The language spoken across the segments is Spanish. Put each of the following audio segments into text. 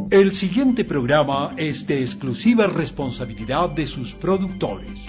El siguiente programa es de exclusiva responsabilidad de sus productores.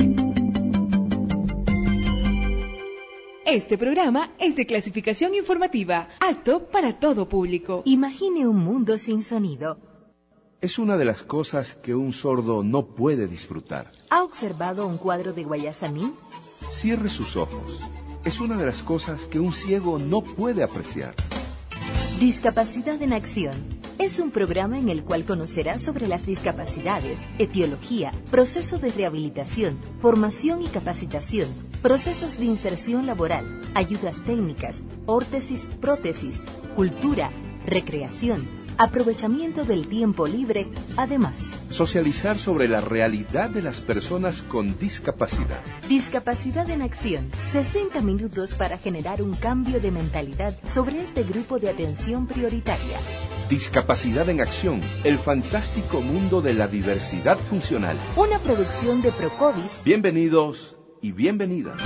Este programa es de clasificación informativa, apto para todo público. Imagine un mundo sin sonido. Es una de las cosas que un sordo no puede disfrutar. ¿Ha observado un cuadro de Guayasamín? Cierre sus ojos. Es una de las cosas que un ciego no puede apreciar. Discapacidad en Acción. Es un programa en el cual conocerás sobre las discapacidades, etiología, proceso de rehabilitación, formación y capacitación, procesos de inserción laboral, ayudas técnicas, órtesis, prótesis, cultura, recreación, aprovechamiento del tiempo libre, además. Socializar sobre la realidad de las personas con discapacidad. Discapacidad en Acción. 60 minutos para generar un cambio de mentalidad sobre este grupo de atención prioritaria. Discapacidad en Acción, el fantástico mundo de la diversidad funcional. Una producción de Procovis. Bienvenidos y bienvenidas.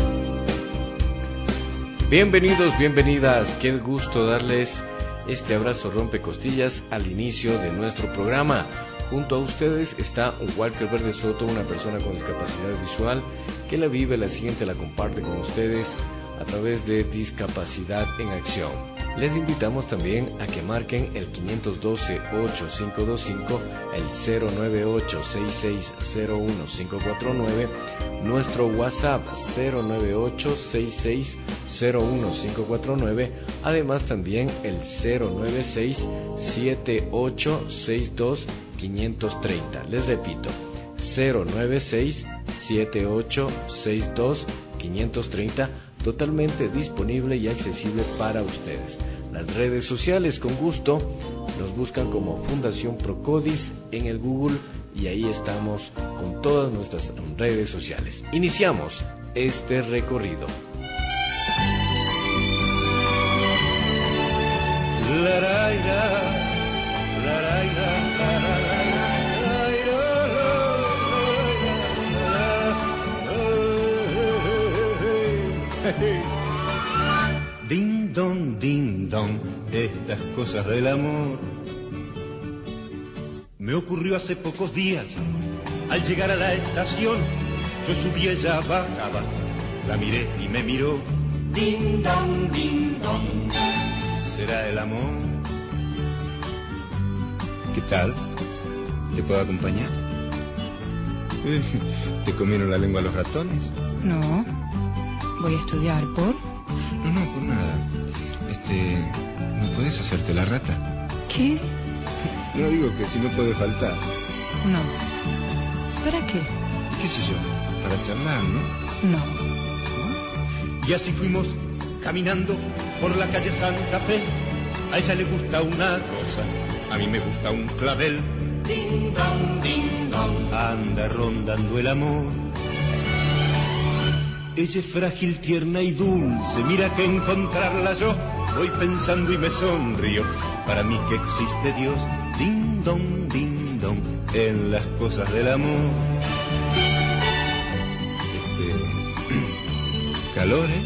Bienvenidos, bienvenidas. Qué gusto darles este abrazo rompecostillas al inicio de nuestro programa. Junto a ustedes está Walker Verde Soto, una persona con discapacidad visual que la vive, la siente, la comparte con ustedes a través de Discapacidad en Acción. Les invitamos también a que marquen el 512-8525, el 098-6601-549, nuestro WhatsApp 098-6601-549, además también el 096-7862-530. Les repito, 096-7862-530, totalmente disponible y accesible para ustedes. Las redes sociales, con gusto, nos buscan como Fundación Procodis en el Google y ahí estamos con todas nuestras redes sociales. Iniciamos este recorrido. Ding dong, estas cosas del amor. Me ocurrió hace pocos días, al llegar a la estación, yo subí, ella bajaba, la miré y me miró. Ding dong, ¿será el amor? ¿Qué tal? ¿Te puedo acompañar? ¿Te comieron la lengua los ratones? No, voy a estudiar, ¿por? No, por nada. ¿No puedes hacerte la rata? ¿Qué? No, digo que si no puede faltar. No. ¿Para qué? ¿Qué sé yo? Para charlar, ¿no? No. Y así fuimos caminando por la calle Santa Fe. A ella le gusta una rosa, a mí me gusta un clavel. Ding dong, anda rondando el amor. Ella es frágil, tierna y dulce, mira que encontrarla yo voy pensando y me sonrío. Para mí que existe Dios, ding dong, en las cosas del amor. Calor, ¿eh?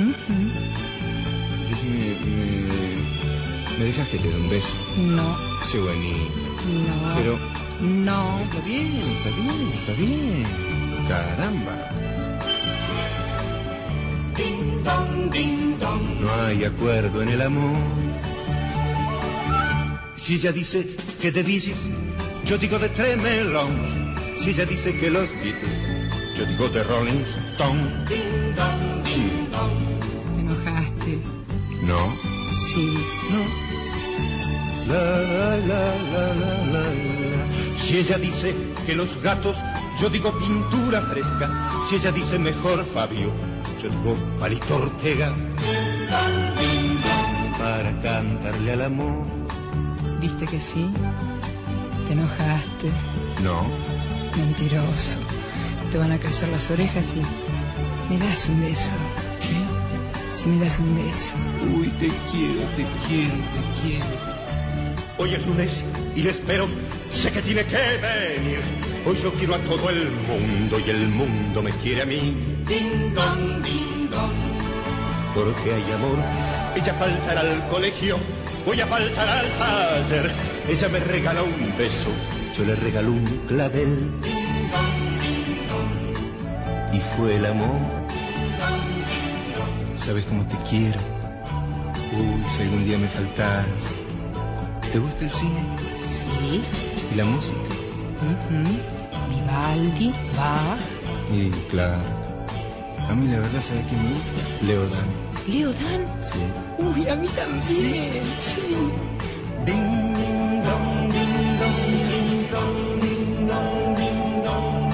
¿Me dejas que te dé un beso? No. Ese buenito. No. Pero... No. Está bien. Caramba. Ding dong, no hay acuerdo en el amor. Si ella dice que de Beatles, yo digo de Tremelón. Si ella dice que los Beatles, yo digo de Rolling Stone. Ding dong. ¿Te enojaste? No. Sí. No. La. Si ella dice que los gatos, yo digo pintura fresca. Si ella dice mejor Fabio, yo digo Palito Ortega. Para cantarle al amor. ¿Viste que sí? ¿Te enojaste? No. Mentiroso. Te van a crecer las orejas y... ¿Me das un beso? ¿Qué? Si me das un beso. Uy, te quiero. Hoy es lunes y le espero. Sé que tiene que venir. Hoy yo quiero a todo el mundo y el mundo me quiere a mí. Ding dong. Porque hay amor. Ella faltará al colegio, voy a faltar al taller. ella me regala un beso, yo le regalo un clavel. Y fue el amor. ¿Sabes cómo te quiero? Uy, si algún día me faltaras. ¿Te gusta el cine? Sí. ¿Y la música? Vivaldi, Bach. Y claro. A mí la verdad, ¿sabes quién me gusta? Leo Dan. ¿Leo Dan? Sí. Uy, a mí también. Sí. Ding dong, ding dong, ding dong, ding dong, ding dong.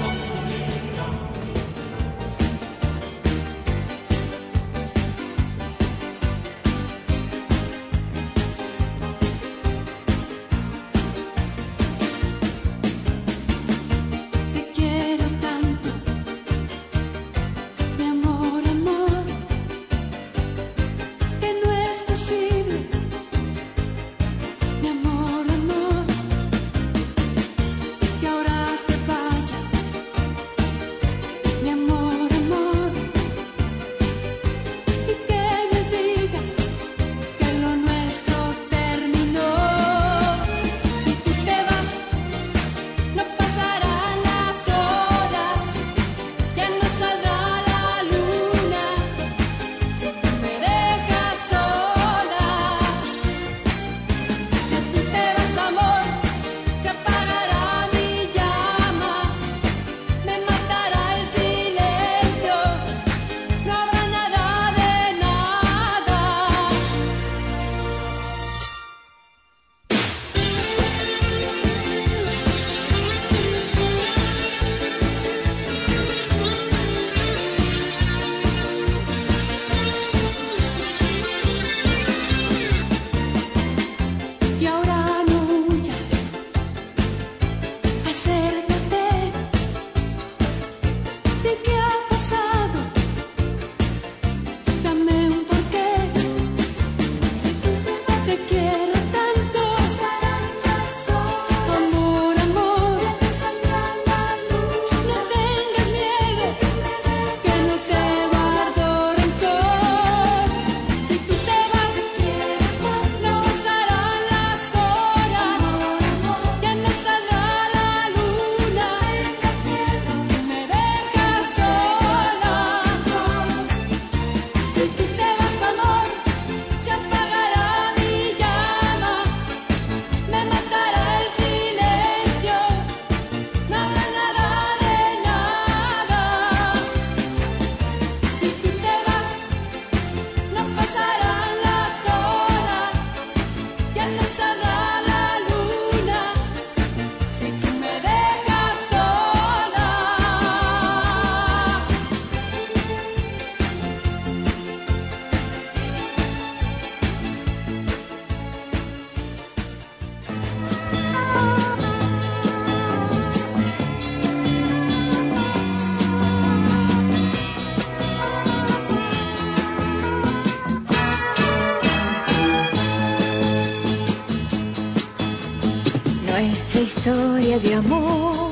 Nuestra historia de amor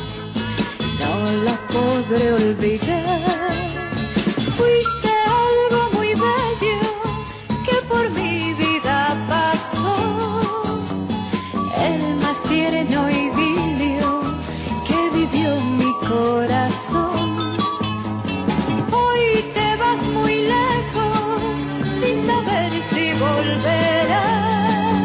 no la podré olvidar. Fuiste algo muy bello que por mi vida pasó, el más tierno idilio que vivió mi corazón. Hoy te vas muy lejos sin saber si volverás.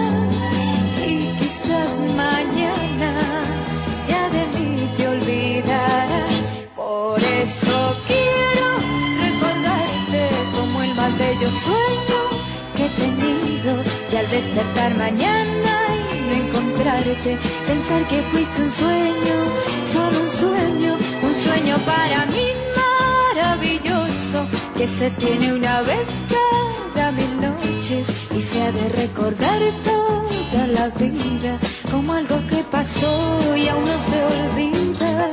Mañana ya de mí te olvidarás. Por eso quiero recordarte como el más bello sueño que he tenido. Y al despertar mañana y no encontrarte, pensar que fuiste un sueño, solo un sueño para mí maravilloso, que se tiene una vez cada 1000 noches y se ha de recordar toda la vida como algo que pasó y aún no se olvida.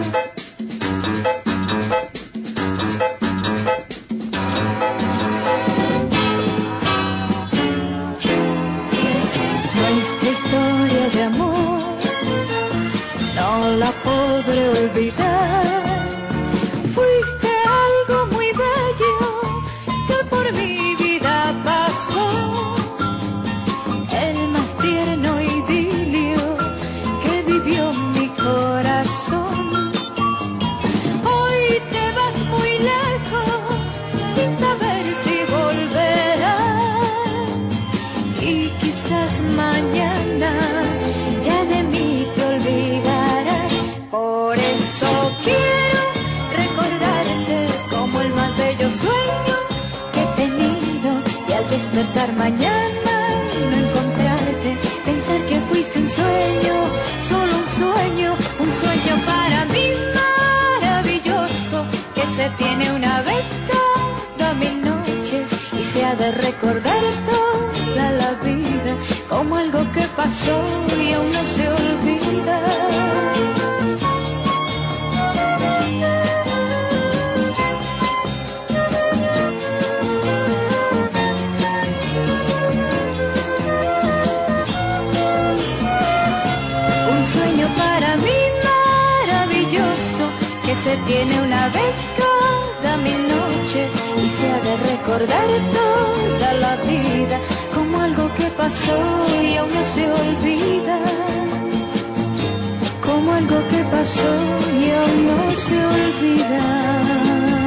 Nuestra historia de amor no la podré olvidar. Fuiste algo muy bello que por mi vida pasó, el más tierno y despertarás mañana, ya de mí te olvidarás. Por eso quiero recordarte como el más bello sueño que he tenido, y al despertar mañana no encontrarte, pensar que fuiste un sueño, solo un sueño para mí maravilloso, que se tiene una vez cada 1000 noches y se ha de recordar toda la vida como algo que pasó y aún no se olvida. Un sueño para mí maravilloso, que se tiene una vez cada 1000 noches y se ha de recordar toda la vida como algo que pasó y aún no se olvida, como algo que pasó y aún no se olvida.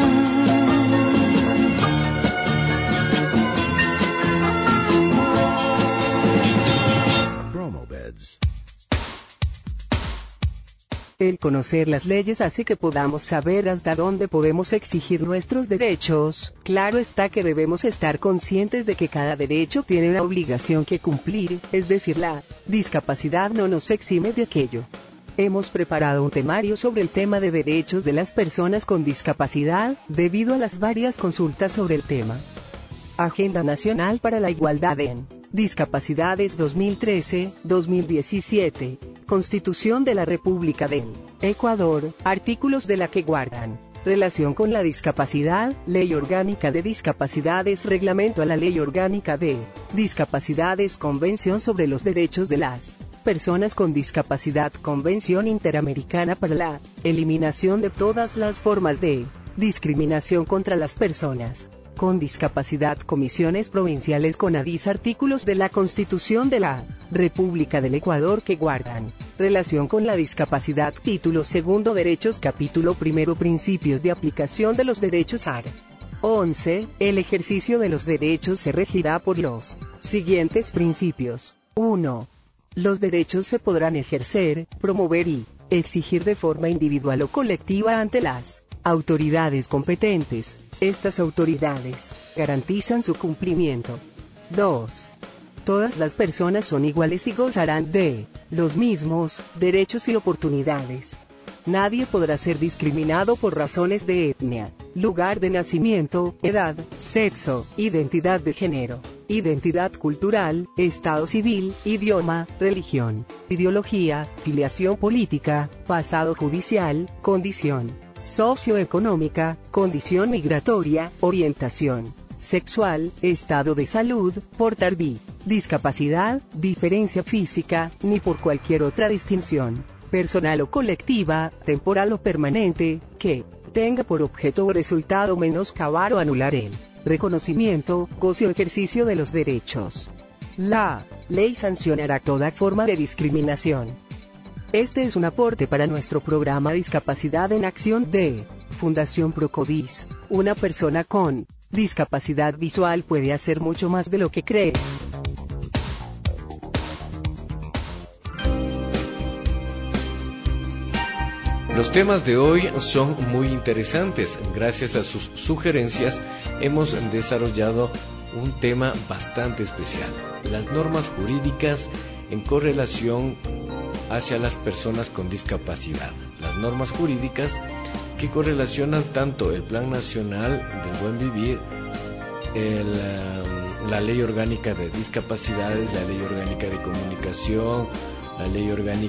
El conocer las leyes hace que podamos saber hasta dónde podemos exigir nuestros derechos. Claro está que debemos estar conscientes de que cada derecho tiene una obligación que cumplir, es decir, la discapacidad no nos exime de aquello. Hemos preparado un temario sobre el tema de derechos de las personas con discapacidad, debido a las varias consultas sobre el tema. Agenda Nacional para la Igualdad en Discapacidades 2013-2017. Constitución de la República del Ecuador, artículos de la que guardan relación con la discapacidad, Ley Orgánica de Discapacidades, Reglamento a la Ley Orgánica de Discapacidades, Convención sobre los Derechos de las Personas con Discapacidad, Convención Interamericana para la Eliminación de todas las formas de discriminación contra las personas con discapacidad, Comisiones Provinciales CONADIS, artículos de la Constitución de la República del Ecuador que guardan relación con la discapacidad, título segundo Derechos, capítulo primero Principios de aplicación de los derechos, art. 11. El ejercicio de los derechos se regirá por los siguientes principios. 1. Los derechos se podrán ejercer, promover y exigir de forma individual o colectiva ante las autoridades competentes. Estas autoridades garantizan su cumplimiento. 2. Todas las personas son iguales y gozarán de los mismos derechos y oportunidades. Nadie podrá ser discriminado por razones de etnia, lugar de nacimiento, edad, sexo, identidad de género, identidad cultural, estado civil, idioma, religión, ideología, filiación política, pasado judicial, condición socioeconómica, condición migratoria, orientación sexual, estado de salud, portar discapacidad, diferencia física, ni por cualquier otra distinción, personal o colectiva, temporal o permanente, que tenga por objeto o resultado menoscabar o anular el reconocimiento, goce o ejercicio de los derechos. La ley sancionará toda forma de discriminación. Este es un aporte para nuestro programa Discapacidad en Acción de Fundación Procodis. Una persona con discapacidad visual puede hacer mucho más de lo que crees. Los temas de hoy son muy interesantes. Gracias a sus sugerencias hemos desarrollado un tema bastante especial: las normas jurídicas en correlación hacia las personas con discapacidad. Las normas jurídicas que correlacionan tanto el Plan Nacional del Buen Vivir, la Ley Orgánica de Discapacidades, la Ley Orgánica de Comunicación, la Ley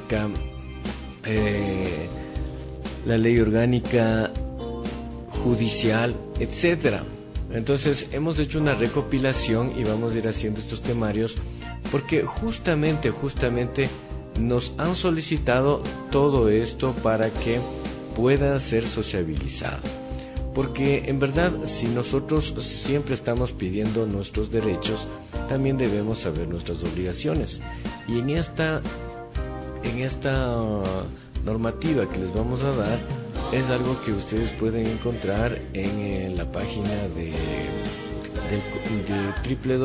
Orgánica Judicial, etcétera. Entonces hemos hecho una recopilación y vamos a ir haciendo estos temarios porque justamente nos han solicitado todo esto para que pueda ser sociabilizado. Porque en verdad, si nosotros siempre estamos pidiendo nuestros derechos, también debemos saber nuestras obligaciones. Y en esta normativa que les vamos a dar es algo que ustedes pueden encontrar en la página de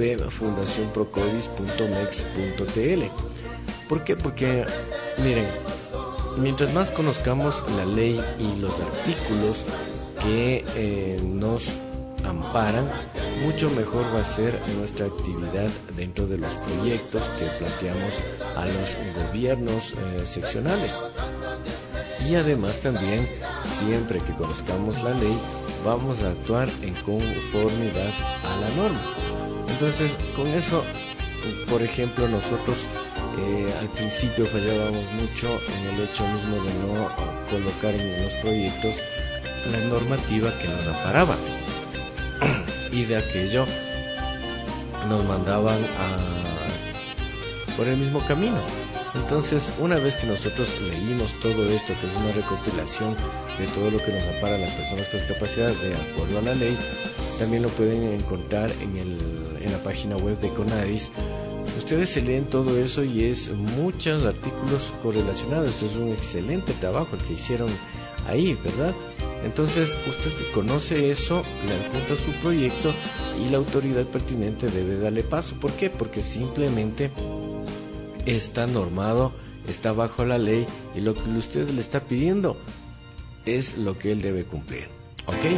www.fundacionprocodis.mex.tl. ¿Por qué? Porque, miren, mientras más conozcamos la ley y los artículos que nos amparan, mucho mejor va a ser nuestra actividad dentro de los proyectos que planteamos a los gobiernos seccionales. Y además también, siempre que conozcamos la ley, vamos a actuar en conformidad a la norma. Entonces, con eso, por ejemplo, nosotros al principio fallábamos mucho en el hecho mismo de no colocar en los proyectos la normativa que nos amparaba, y de aquello nos mandaban por el mismo camino. Entonces, una vez que nosotros leímos todo esto, que es una recopilación de todo lo que nos ampara a las personas con discapacidad de acuerdo a la ley, también lo pueden encontrar en la página web de CONADIS. Ustedes se leen todo eso y es muchos artículos correlacionados. Es un excelente trabajo el que hicieron ahí, ¿verdad? Entonces, usted conoce eso, le adjunta su proyecto y la autoridad pertinente debe darle paso. ¿Por qué? Porque simplemente está normado, está bajo la ley, y lo que usted le está pidiendo es lo que él debe cumplir. ¿Ok?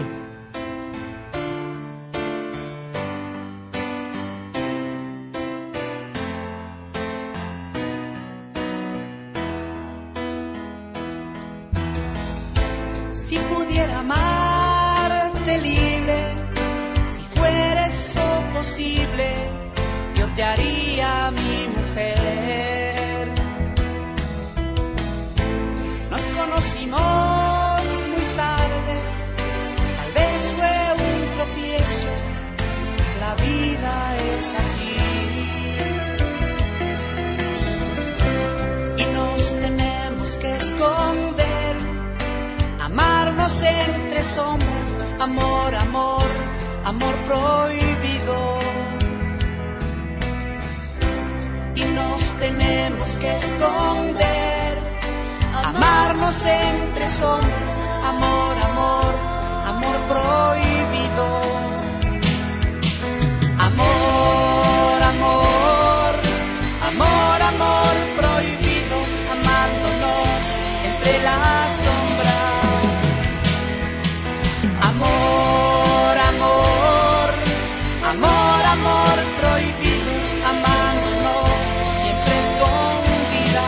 Si pudiera amarte libre, si fuera eso posible, yo te haría mi mujer. Nos conocimos muy tarde, tal vez fue un tropiezo, la vida es así. Y nos tenemos que esconder, amarnos entre sombras, amor, amor, amor prohibido. Y nos tenemos que esconder, amarnos entre sombras, amor, amor, amor prohibido. Amor, amor, amor, amor prohibido, amándonos entre las sombras. Amor, amor, amor, amor prohibido, amándonos siempre escondida.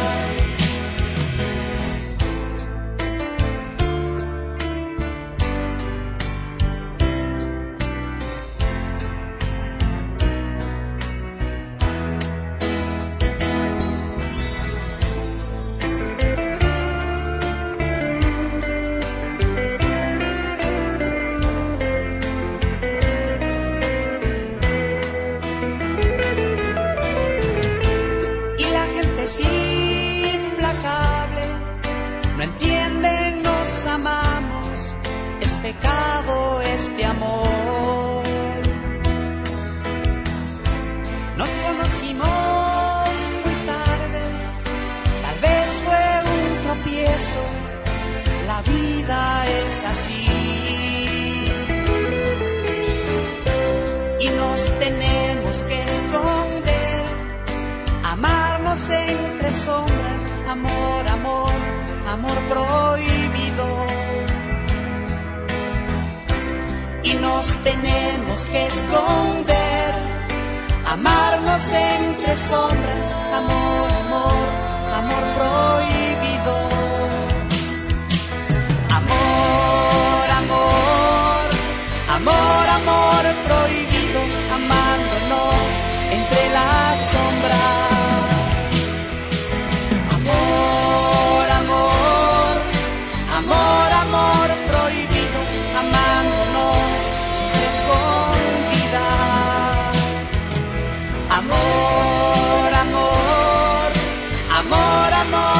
Y la gente es implacable, no entiende, nos amamos, es pecado este amor. Nos conocimos muy tarde, tal vez fue un tropiezo, la vida es así. Y nos tenemos que esconder, amarnos entre sombras, amor, amor, amor prohibido. Y nos tenemos que esconder, amarnos entre sombras, amor, amor, amor prohibido. Amor, amor, amor, amor prohibido, amándonos entre las sombras. Amor, amor, amor, amor prohibido, amándonos siempre escondida. Amor, amor, amor, amor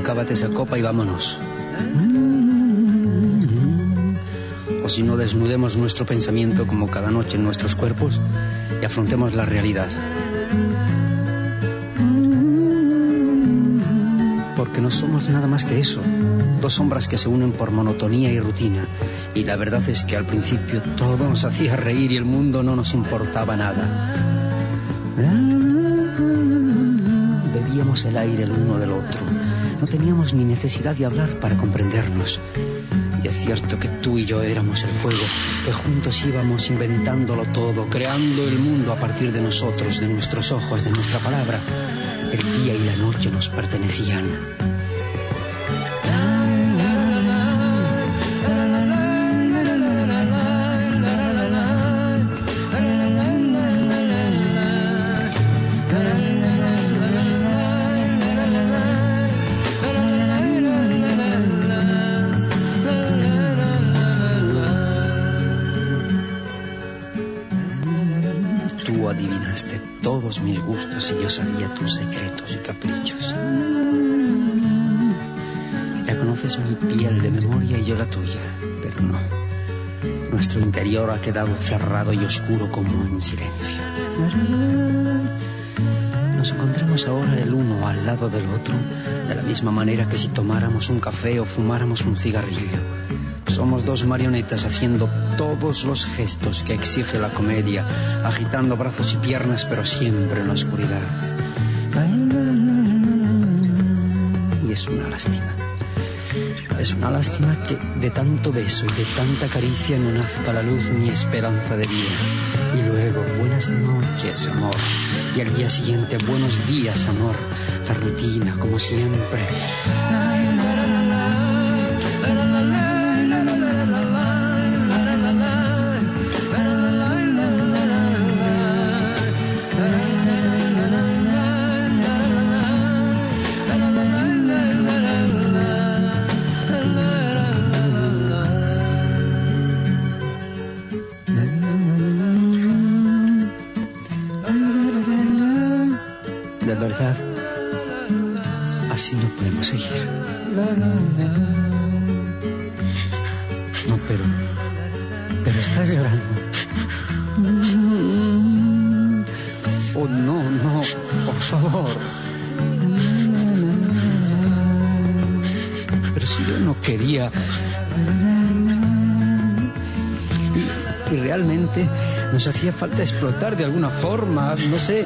cábate esa copa y vámonos. O si no, desnudemos nuestro pensamiento como cada noche en nuestros cuerpos y afrontemos la realidad. Porque no somos nada más que eso, dos sombras que se unen por monotonía y rutina. Y la verdad es que al principio todo nos hacía reír y el mundo no nos importaba nada. Bebíamos el aire el uno del otro. No teníamos ni necesidad de hablar para comprendernos. Y es cierto que tú y yo éramos el fuego, que juntos íbamos inventándolo todo, creando el mundo a partir de nosotros, de nuestros ojos, de nuestra palabra. El día y la noche nos pertenecían. Adivinaste todos mis gustos y yo sabía tus secretos y caprichos. Ya conoces mi piel de memoria y yo la tuya, pero no. Nuestro interior ha quedado cerrado y oscuro como en silencio. Nos encontramos ahora el uno al lado del otro, de la misma manera que si tomáramos un café o fumáramos un cigarrillo. Somos dos marionetas haciendo todos los gestos que exige la comedia, agitando brazos y piernas, pero siempre en la oscuridad. Y es una lástima. Es una lástima que de tanto beso y de tanta caricia no nazca la luz ni esperanza de vida. Y luego, buenas noches, amor. Y al día siguiente, buenos días, amor. La rutina, como siempre. De verdad, así no podemos seguir. No, pero está llorando. Oh, no, por favor. Pero si yo no quería. Y realmente nos hacía falta explotar de alguna forma, no sé.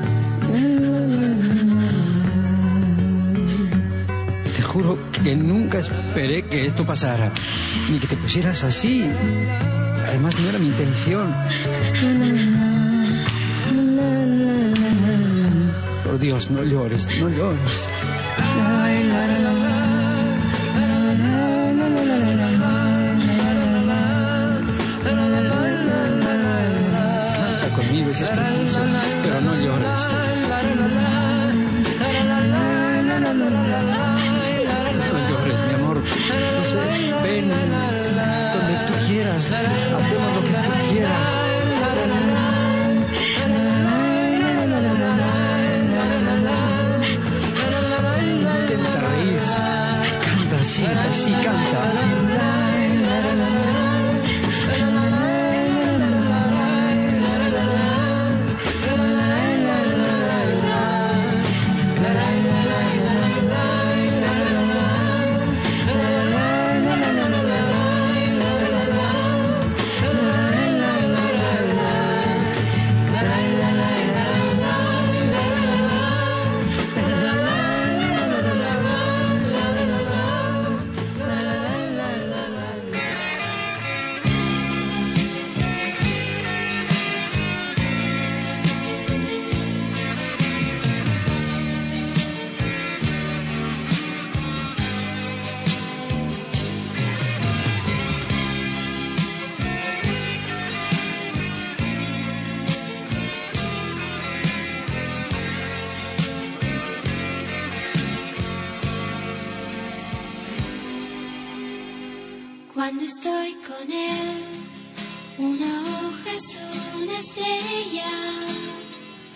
Te juro que nunca esperé que esto pasara, ni que te pusieras así. Además no era mi intención. Por Dios, no llores, no llores. Canta conmigo si es preciso, pero no llores. No llores, mi amor. No sé, ven donde tú quieras. Hacemos lo que tú quieras. Intenta reír. Canta así, canta. Cuando estoy con él, una hoja es una estrella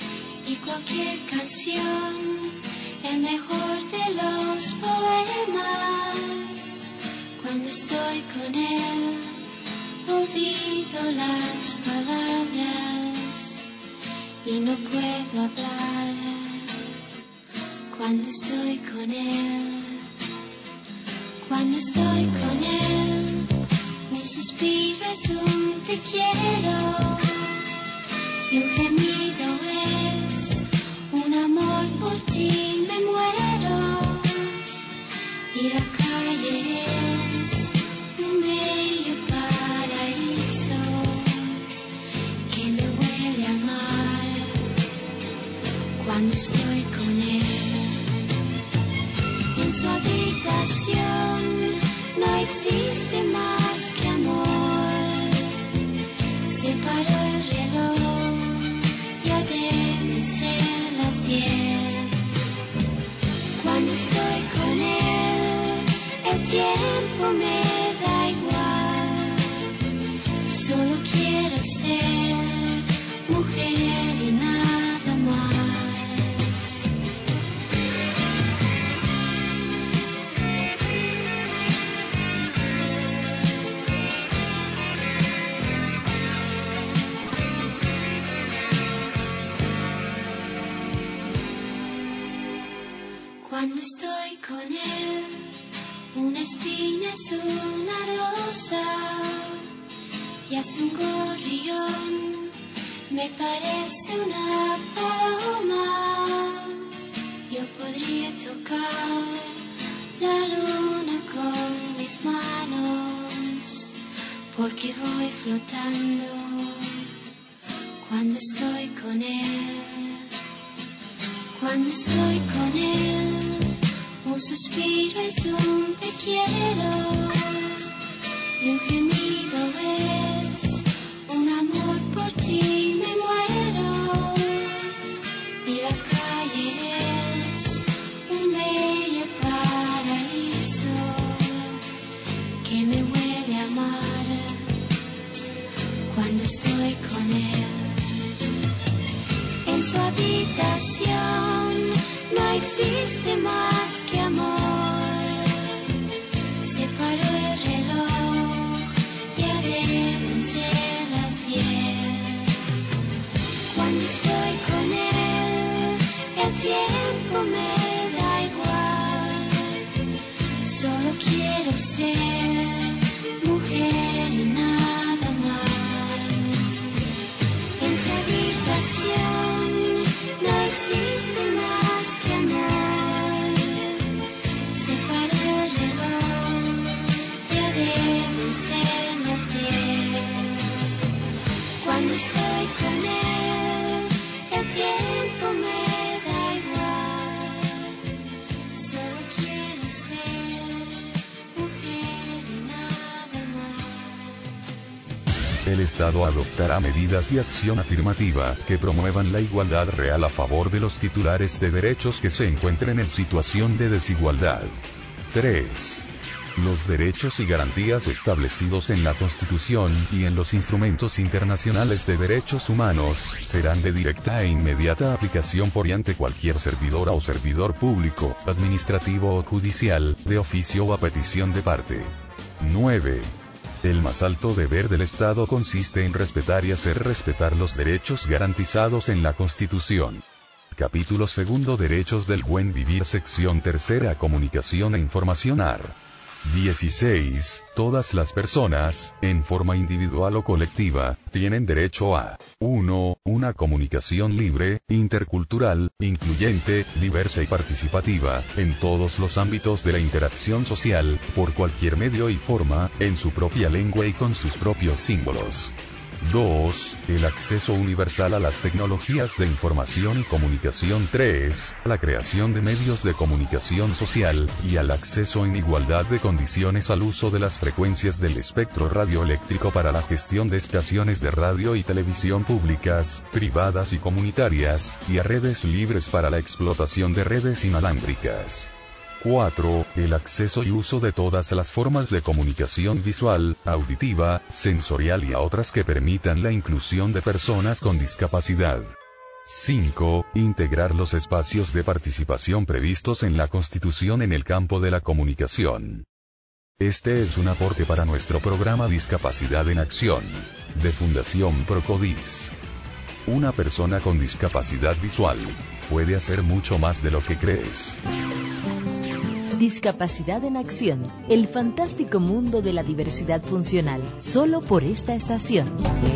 y cualquier canción, el mejor de los poemas. Cuando estoy con él, olvido las palabras y no puedo hablar. Cuando estoy con él, cuando estoy con él, un suspiro es un te quiero y un gemido es un amor por ti me muero, y la calle es un bello paraíso que me huele a mar cuando estoy con él. En su habitación no existe más que amor. Se paró el reloj, ya deben ser las 10. Cuando estoy con él, el tiempo me da igual. Solo quiero ser mujer y nada más. Cuando estoy con él, una espina es una rosa y hasta un gorrión me parece una paloma. Yo podría tocar la luna con mis manos porque voy flotando cuando estoy con él. Cuando estoy con él, un suspiro es un te quiero y un gemido es un amor por ti me muero, y la calle es un bello paraíso que me huele a mar cuando estoy con él. En su habitación no existe más que amor. Se paró el reloj, ya deben ser las 10. Cuando estoy con él, el tiempo me da igual. Solo quiero ser mujer y nada más. En su habitación no existe más que amor. Se paró el reloj, ya deben ser las 10. Cuando estoy con él, el tiempo me da igual. Solo quiero ser mujer y nada más. El Estado adoptará medidas de acción afirmativa que promuevan la igualdad real a favor de los titulares de derechos que se encuentren en situación de desigualdad. 3. Los derechos y garantías establecidos en la Constitución y en los instrumentos internacionales de derechos humanos serán de directa e inmediata aplicación por y ante cualquier servidora o servidor público, administrativo o judicial, de oficio o a petición de parte. 9. El más alto deber del Estado consiste en respetar y hacer respetar los derechos garantizados en la Constitución. Capítulo 2. Derechos del buen vivir. Sección 3. Comunicación e información. AR. 16. Todas las personas, en forma individual o colectiva, tienen derecho a 1. Una comunicación libre, intercultural, incluyente, diversa y participativa, en todos los ámbitos de la interacción social, por cualquier medio y forma, en su propia lengua y con sus propios símbolos. 2. El acceso universal a las tecnologías de información y comunicación. 3. La creación de medios de comunicación social, y al acceso en igualdad de condiciones al uso de las frecuencias del espectro radioeléctrico para la gestión de estaciones de radio y televisión públicas, privadas y comunitarias, y a redes libres para la explotación de redes inalámbricas. 4. El acceso y uso de todas las formas de comunicación visual, auditiva, sensorial y a otras que permitan la inclusión de personas con discapacidad. 5. Integrar los espacios de participación previstos en la Constitución en el campo de la comunicación. Este es un aporte para nuestro programa Discapacidad en Acción, de Fundación Procodis. Una persona con discapacidad visual puede hacer mucho más de lo que crees. Discapacidad en Acción, el fantástico mundo de la diversidad funcional, solo por esta estación.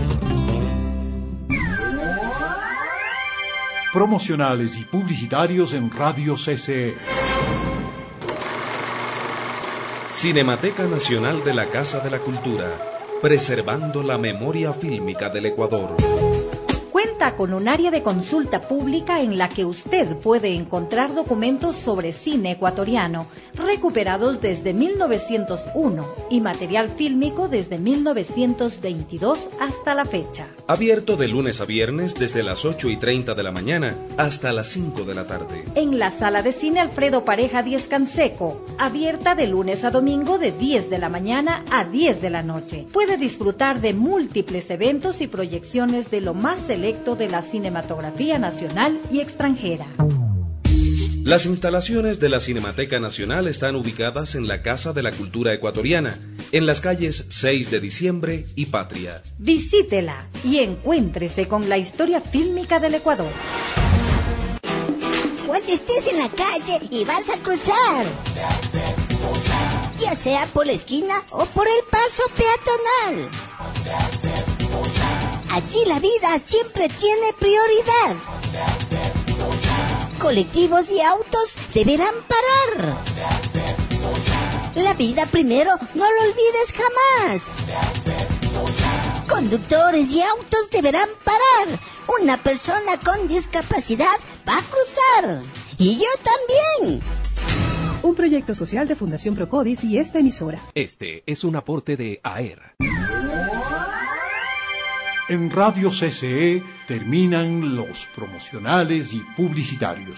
Promocionales y publicitarios en Radio CCE. Cinemateca Nacional de la Casa de la Cultura, preservando la memoria fílmica del Ecuador. Cuenta con un área de consulta pública en la que usted puede encontrar documentos sobre cine ecuatoriano, recuperados desde 1901 y material fílmico desde 1922 hasta la fecha. Abierto de lunes a viernes desde las 8:30 de la mañana hasta las 5 de la tarde. En la sala de cine Alfredo Pareja 10 Canseco, abierta de lunes a domingo de 10 de la mañana a 10 de la noche. Puede disfrutar de múltiples eventos y proyecciones de lo más selecto de la cinematografía nacional y extranjera. Las instalaciones de la Cinemateca Nacional están ubicadas en la Casa de la Cultura Ecuatoriana, en las calles 6 de Diciembre y Patria. Visítela y encuéntrese con la historia fílmica del Ecuador. Cuando estés en la calle y vas a cruzar, ya sea por la esquina o por el paso peatonal, allí la vida siempre tiene prioridad. Colectivos y autos deberán parar. La vida primero, no lo olvides jamás. Conductores y autos deberán parar. Una persona con discapacidad va a cruzar. Y yo también. Un proyecto social de Fundación Procodis y esta emisora. Este es un aporte de AER. En Radio CCE terminan los promocionales y publicitarios.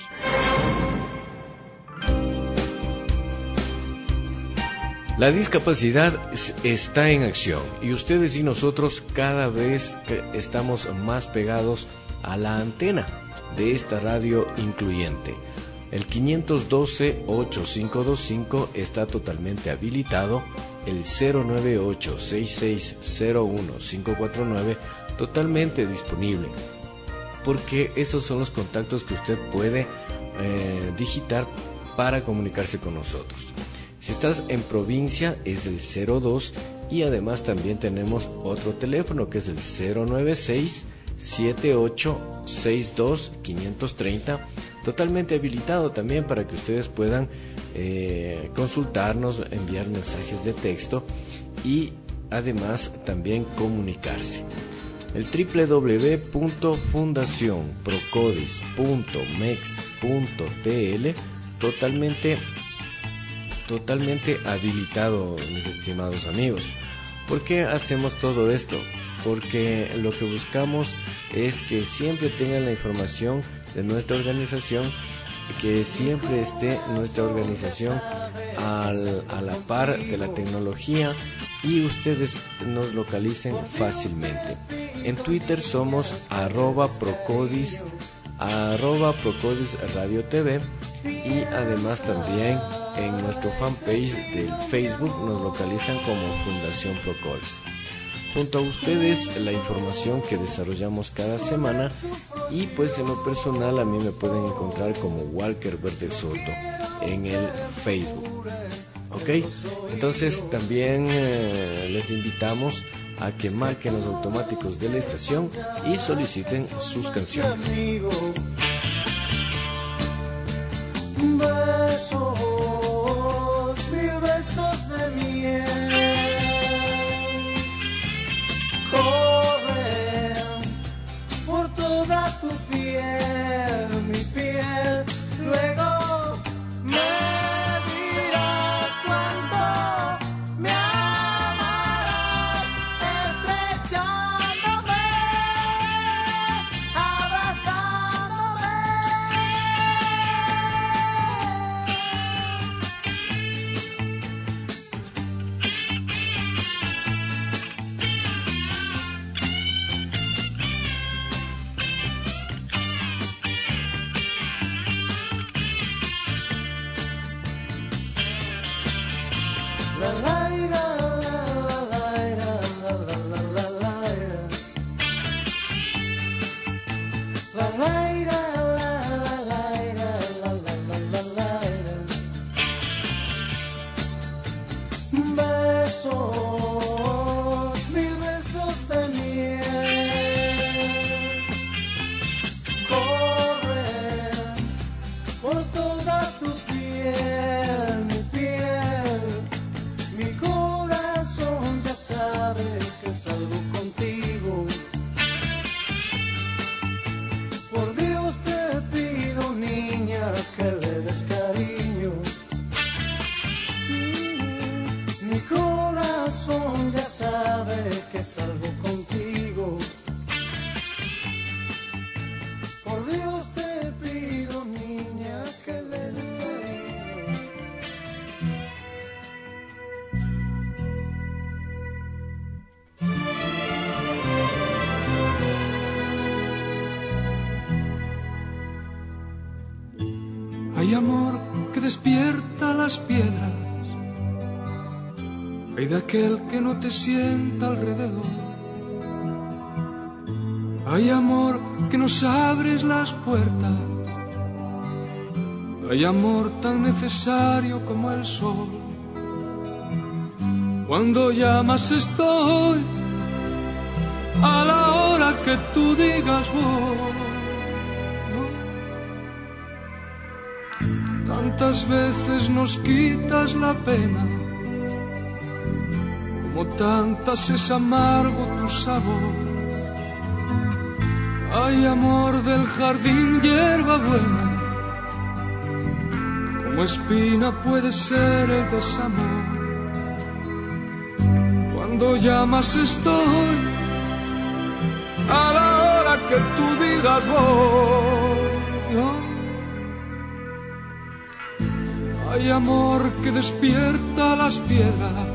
La discapacidad está en acción y ustedes y nosotros cada vez estamos más pegados a la antena de esta radio incluyente. El 512-8525 está totalmente habilitado, el 098-6601-549 totalmente disponible, porque estos son los contactos que usted puede digitar para comunicarse con nosotros. Si estás en provincia es el 02 y además también tenemos otro teléfono que es el 096-7862-530, totalmente habilitado también para que ustedes puedan consultarnos, enviar mensajes de texto y además también comunicarse. El www.fundacionprocodis.mex.tl totalmente habilitado, mis estimados amigos. ¿Por qué hacemos todo esto? Porque lo que buscamos es que siempre tengan la información de nuestra organización, que siempre esté nuestra organización a la par de la tecnología y ustedes nos localicen fácilmente. En Twitter somos @Procodis Radio TV y además también en nuestro fanpage del Facebook nos localizan como Fundación Procodis. Junto a ustedes la información que desarrollamos cada semana y pues en lo personal a mí me pueden encontrar como Walker Verde Soto en el Facebook. Ok, entonces también les invitamos a que marquen los automáticos de la estación y soliciten sus canciones. Besos, mil besos de miel, corren por toda tu piel, mi piel, luego me dirás cuánto me amarás, estrechándome, abrazándome. besos de miel corren por toda tu piel, mi piel. Mi corazón ya sabe que salgo contigo. Por Dios te pido, niña, que le des cariño. Mi corazón ya sabe que salgo contigo. Por Dios te pido, niña, que le des cariño. Hay amor que despierta las piedras. Hay de aquel que no te sienta alrededor. Hay amor que nos abres las puertas. Hay amor tan necesario como el sol. Cuando llamas estoy, a la hora que tú digas voy. Tantas veces nos quitas la pena, como tantas es amargo tu sabor. Hay amor del jardín, hierba buena, como espina puede ser el desamor. Cuando llamas estoy, a la hora que tú digas voy. Hay amor que despierta las piedras.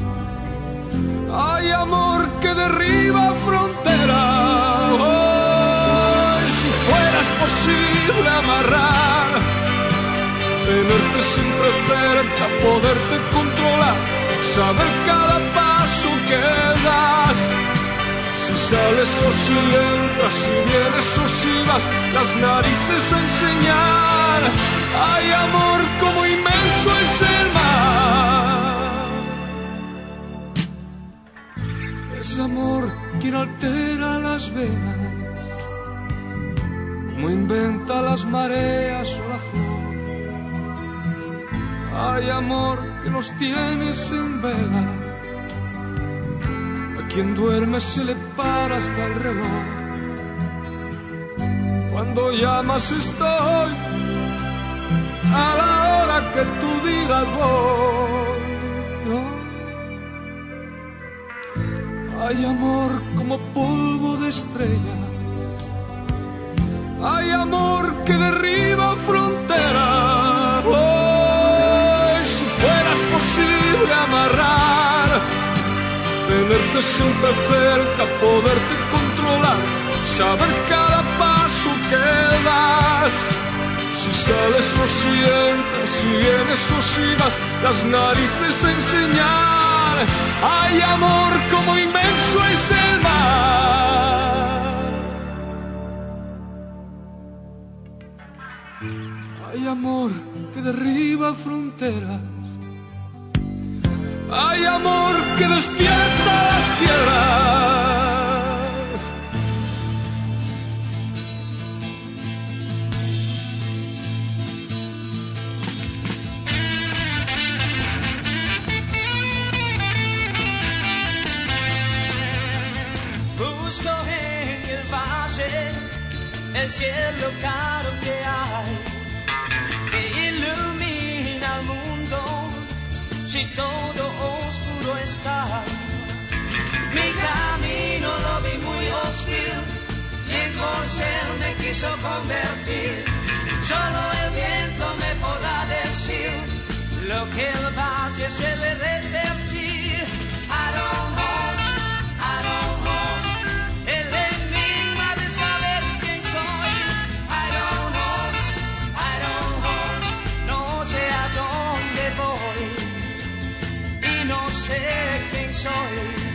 Hay amor que derriba fronteras. Oh, si fueras posible amarrar, tenerte siempre cerca, poderte controlar, saber cada paso que das. Si sales o si entras, si vienes o si vas, las narices a enseñar. Hay amor como inmenso es el mar. Es amor quien altera las venas, como inventa las mareas o la flor. Hay amor que nos tiene sin vela, a quien duerme se le para hasta el reloj. Cuando llamas estoy, a la hora que tú digas voy. Hay amor como polvo de estrella. Hay amor que derriba fronteras. Oh, si fueras posible amarrar, tenerte siempre cerca, poderte controlar, saber cada paso que das. Si sales o si entras, si vienes o si vas, las narices a enseñar. Hay amor como inmenso es el mar. Hay amor que derriba fronteras. Hay amor que despierta las piedras. Busco en el valle el cielo claro que hay, que ilumina el mundo si todo oscuro está. Mi camino lo vi muy hostil y en corcel me quiso convertir. Solo el viento me podrá decir lo que el valle se le revertir. I don't know. El enigma de saber quién soy. I don't know. No sé a dónde voy y no sé quién soy.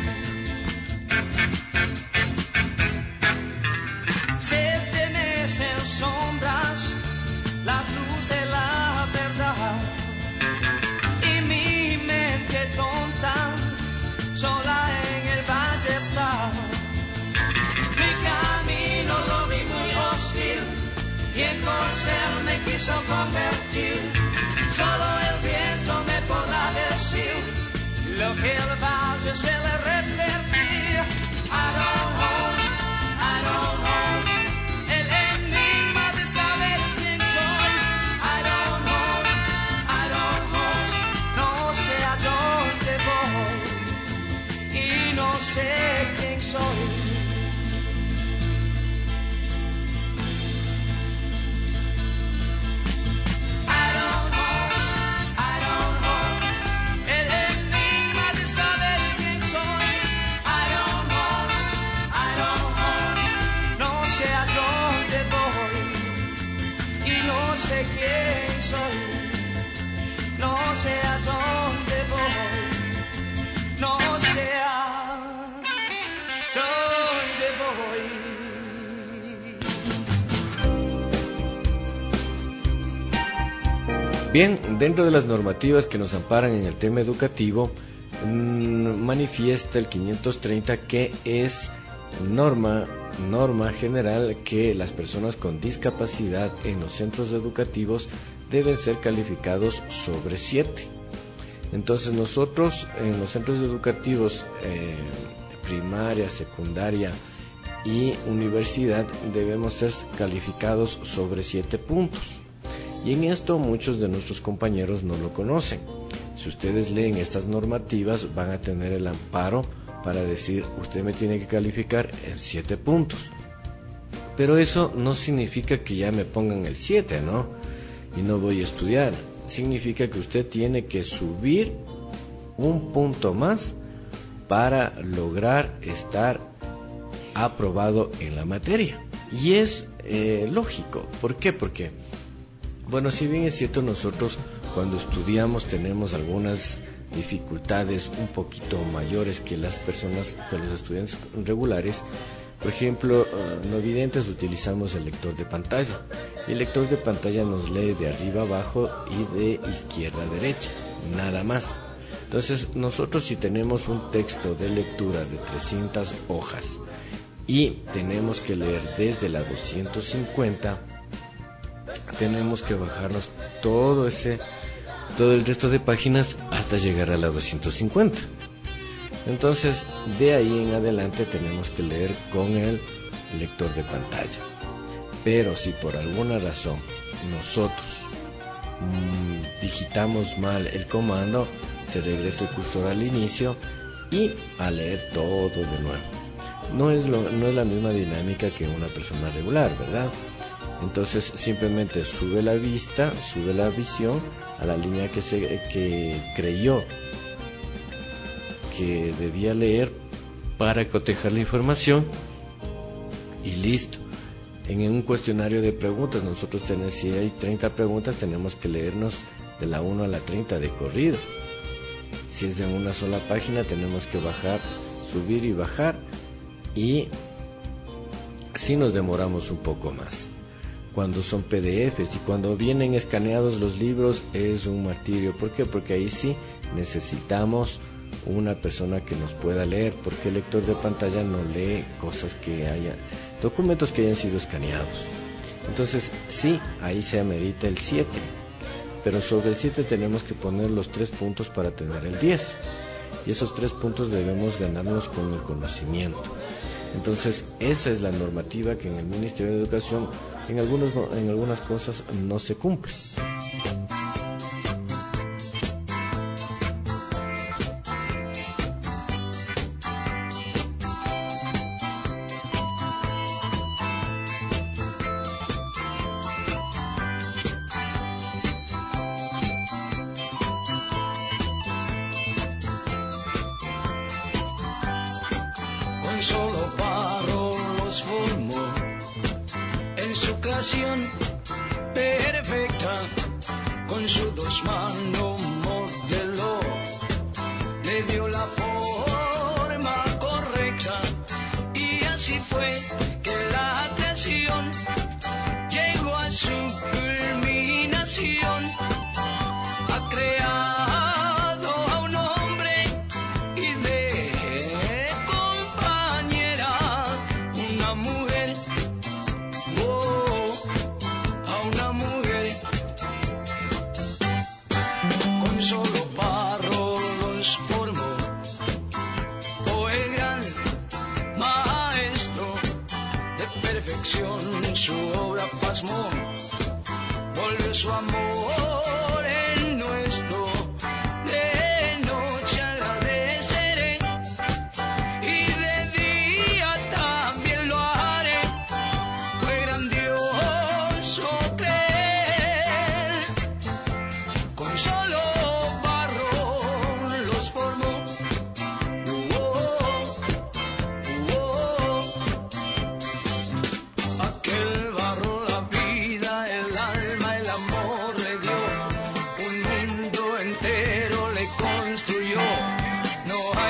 Se estremecen sombras, la luz de la verdad, y mi mente tonta sola en el valle está. Mi camino lo vi muy hostil y en corcel me quiso convertir. Solo el viento me podrá decir lo que el valle suele repetir. I don't hold el enigma de saber quién soy. I don't hold, no sé a dónde voy y no sé quién soy. No sé quién soy, no sé a dónde voy, no sé a dónde voy. Bien, dentro de las normativas que nos amparan en el tema educativo, manifiesta el 530 que es norma general que las personas con discapacidad en los centros educativos deben ser calificados sobre 7. Entonces nosotros en los centros educativos primaria, secundaria y universidad debemos ser calificados sobre 7 puntos. Y en esto muchos de nuestros compañeros no lo conocen. Si ustedes leen estas normativas van a tener el amparo para decir, usted me tiene que calificar en 7 puntos. Pero eso no significa que ya me pongan el 7, ¿no? Y no voy a estudiar. Significa que usted tiene que subir un punto más para lograr estar aprobado en la materia. Y es lógico. ¿Por qué? Porque, bueno, si bien es cierto, nosotros cuando estudiamos tenemos algunas dificultades un poquito mayores que las personas, que los estudiantes regulares. Por ejemplo, no videntes utilizamos el lector de pantalla. El lector de pantalla nos lee de arriba abajo y de izquierda a derecha, nada más. Entonces, nosotros si tenemos un texto de lectura de 300 hojas y tenemos que leer desde la 250, tenemos que bajarnos todo el resto de páginas hasta llegar a la 250. Entonces, de ahí en adelante tenemos que leer con el lector de pantalla. Pero si por alguna razón nosotros digitamos mal el comando, se regresa el cursor al inicio y a leer todo de nuevo. No es la misma dinámica que una persona regular, ¿verdad? Entonces simplemente sube la vista, sube la visión a la línea que creyó que debía leer para cotejar la información y listo. En un cuestionario de preguntas, nosotros si hay 30 preguntas, tenemos que leernos de la 1 a la 30 de corrido. Si es en una sola página, tenemos que bajar, subir y bajar, y así nos demoramos un poco más. Cuando son PDFs y cuando vienen escaneados los libros es un martirio. ¿Por qué? Porque ahí sí necesitamos una persona que nos pueda leer, porque el lector de pantalla no lee cosas que haya, documentos que hayan sido escaneados. Entonces sí, ahí se amerita el 7, pero sobre el 7 tenemos que poner los 3 puntos para tener el 10, y esos 3 puntos debemos ganarnos con el conocimiento. Entonces esa es la normativa que en el Ministerio de Educación en algunas cosas no se cumple. Solo barro los formó en su creación perfecta, con sus 2 manos modeló, le dio la forma correcta, y así fue que la creación llegó a su culminación. Ha creado a un hombre y de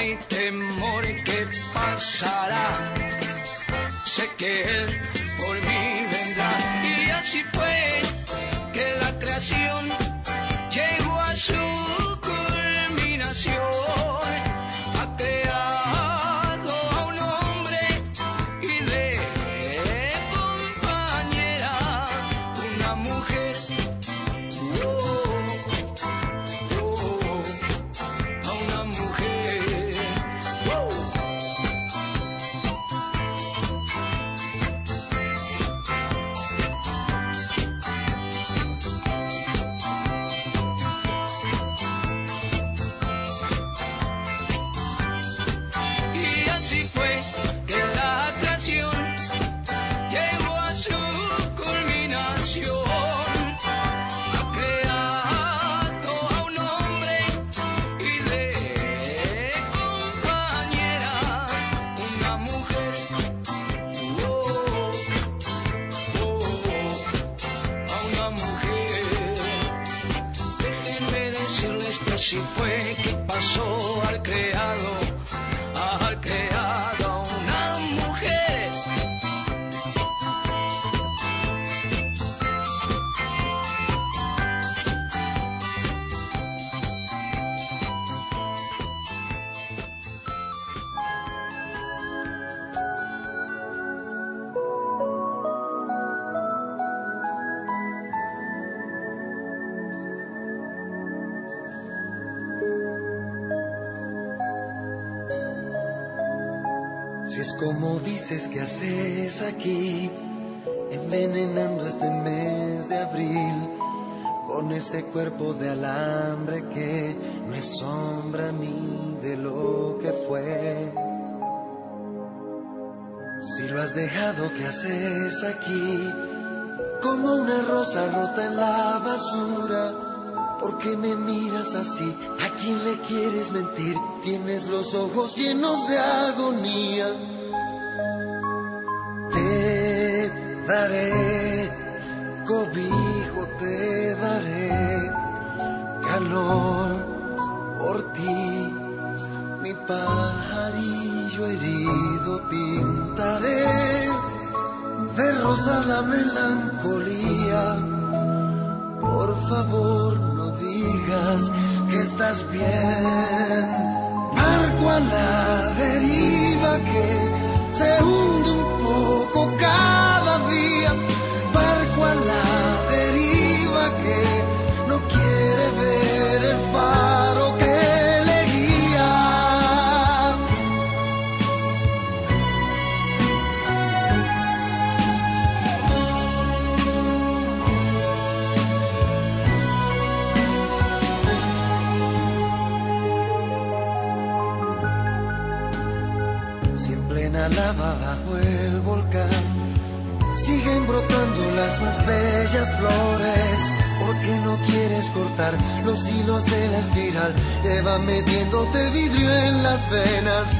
hay temor que pasará. Sé que Él por mí vendrá. Y así fue que la creación llegó a su culminación. Ha creado a un hombre y de compañera una mujer. A una mujer. Y así fue que la creación llegó a su culminación. Ha creado a un hombre y de compañera una mujer. A una mujer. Déjenme decirles que así fue que pasó al creado a una mujer. Si es como dices que haces aquí, envenenando este mes de abril, con ese cuerpo de alambre que no es sombra ni de lo que fue. Si lo has dejado, ¿qué haces aquí? Como una rosa rota en la basura. ¿Por qué me miras así? ¿A quién le quieres mentir? Tienes los ojos llenos de agonía. Te daré cobijo, te daré calor por ti. Mi pajarillo herido pintaré de rosa la melancolía. Por favor, no digas que estás bien. Barco a la deriva que se hunde un poco cada día. Barco a la deriva que no quiere ver el faro que le guía. Lava bajo el volcán, siguen brotando las más bellas flores. ¿Por qué no quieres cortar los hilos de la espiral que va metiéndote vidrio en las venas?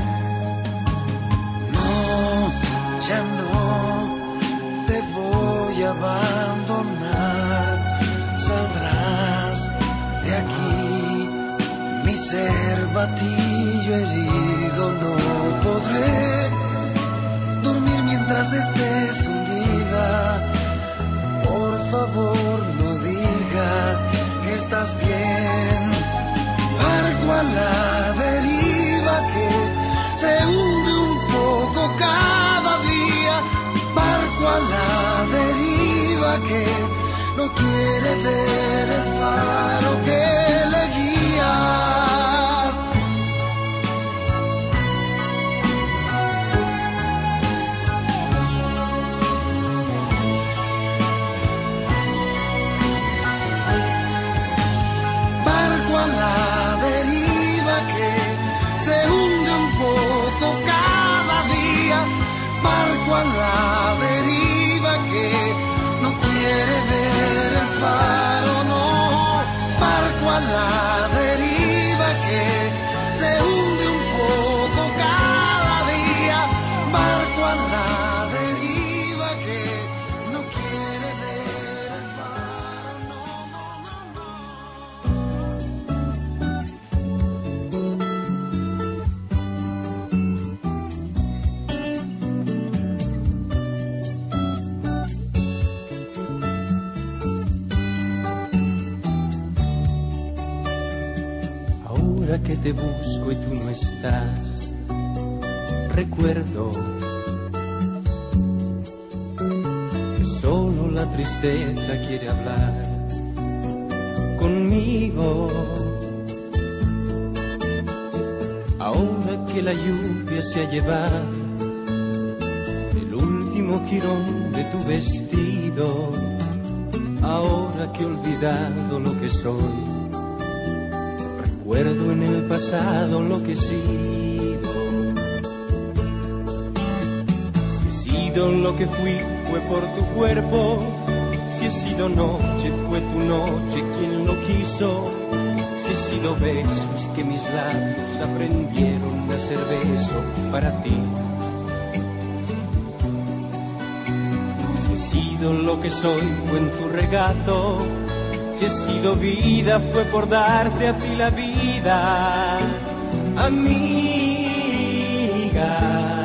No, ya no te voy a abandonar. Saldrás de aquí, mi cervatillo herido. No podré dormir mientras estés hundida. Por favor, no digas que estás bien. Barco a la deriva que se hunde un poco cada día. Barco a la deriva que no quiere ver el faro que le guía. Ahora que te busco y tú no estás, recuerdo que solo la tristeza quiere hablar conmigo. Ahora que la lluvia se ha llevado el último jirón de tu vestido, ahora que he olvidado lo que soy, recuerdo en el pasado lo que he sido. Si he sido lo que fui, fue por tu cuerpo. Si he sido noche, fue tu noche quien lo quiso. Si he sido besos que mis labios aprendieron a ser beso para ti. Si he sido lo que soy, fue en tu regato. Si he sido vida, fue por darte a ti la vida. Amiga,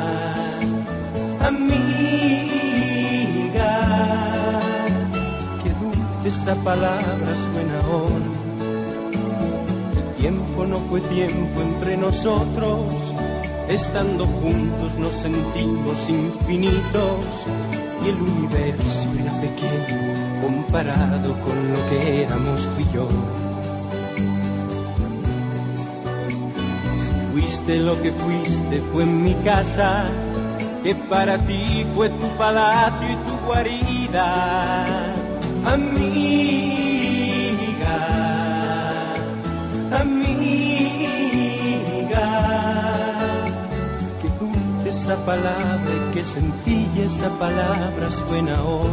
amiga, qué dulce esa palabra suena hoy. El tiempo no fue tiempo entre nosotros, estando juntos nos sentimos infinitos, y el universo era pequeño comparado con lo que éramos tú y yo. Si fuiste lo que fuiste, fue en mi casa, que para ti fue tu palacio y tu guarida. Amiga, amiga, qué dulce esa palabra y qué sencilla esa palabra suena hoy.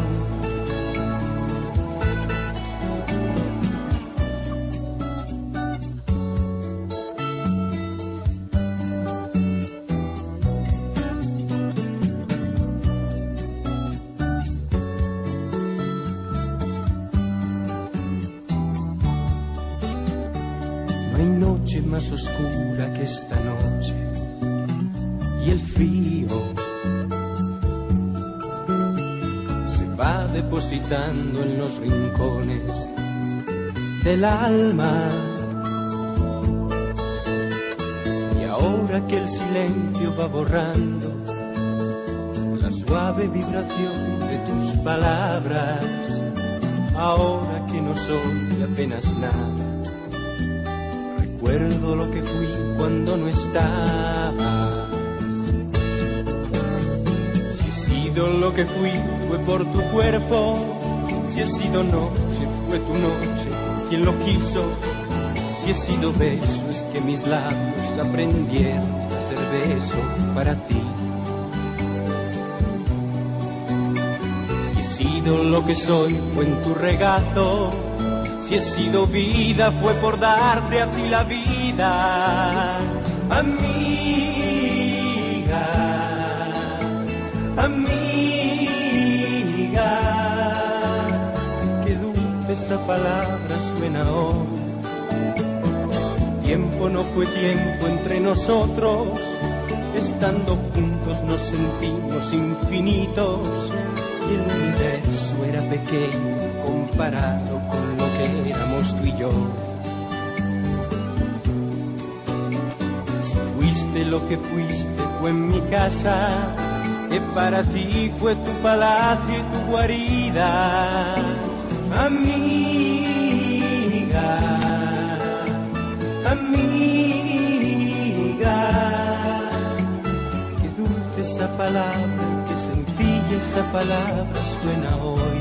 Más oscura que esta noche, y el frío se va depositando en los rincones del alma. Y ahora que el silencio va borrando la suave vibración de tus palabras, ahora que no soy apenas nada, recuerdo lo que fui cuando no estabas. Si he sido lo que fui, fue por tu cuerpo. Si he sido noche, fue tu noche quien lo quiso. Si he sido beso, es que mis labios aprendieron a ser beso para ti. Si he sido lo que soy, fue en tu regazo. Si he sido vida, fue por darte a ti la vida. Amiga, amiga, qué dulce esa palabra suena hoy. Tiempo no fue tiempo entre nosotros, estando juntos nos sentimos infinitos, y el universo era pequeño comparado con lo que éramos tú y yo. Si fuiste lo que fuiste, fue en mi casa, que para ti fue tu palacio y tu guarida. Amiga, amiga, qué dulce esa palabra, qué sencilla esa palabra suena hoy.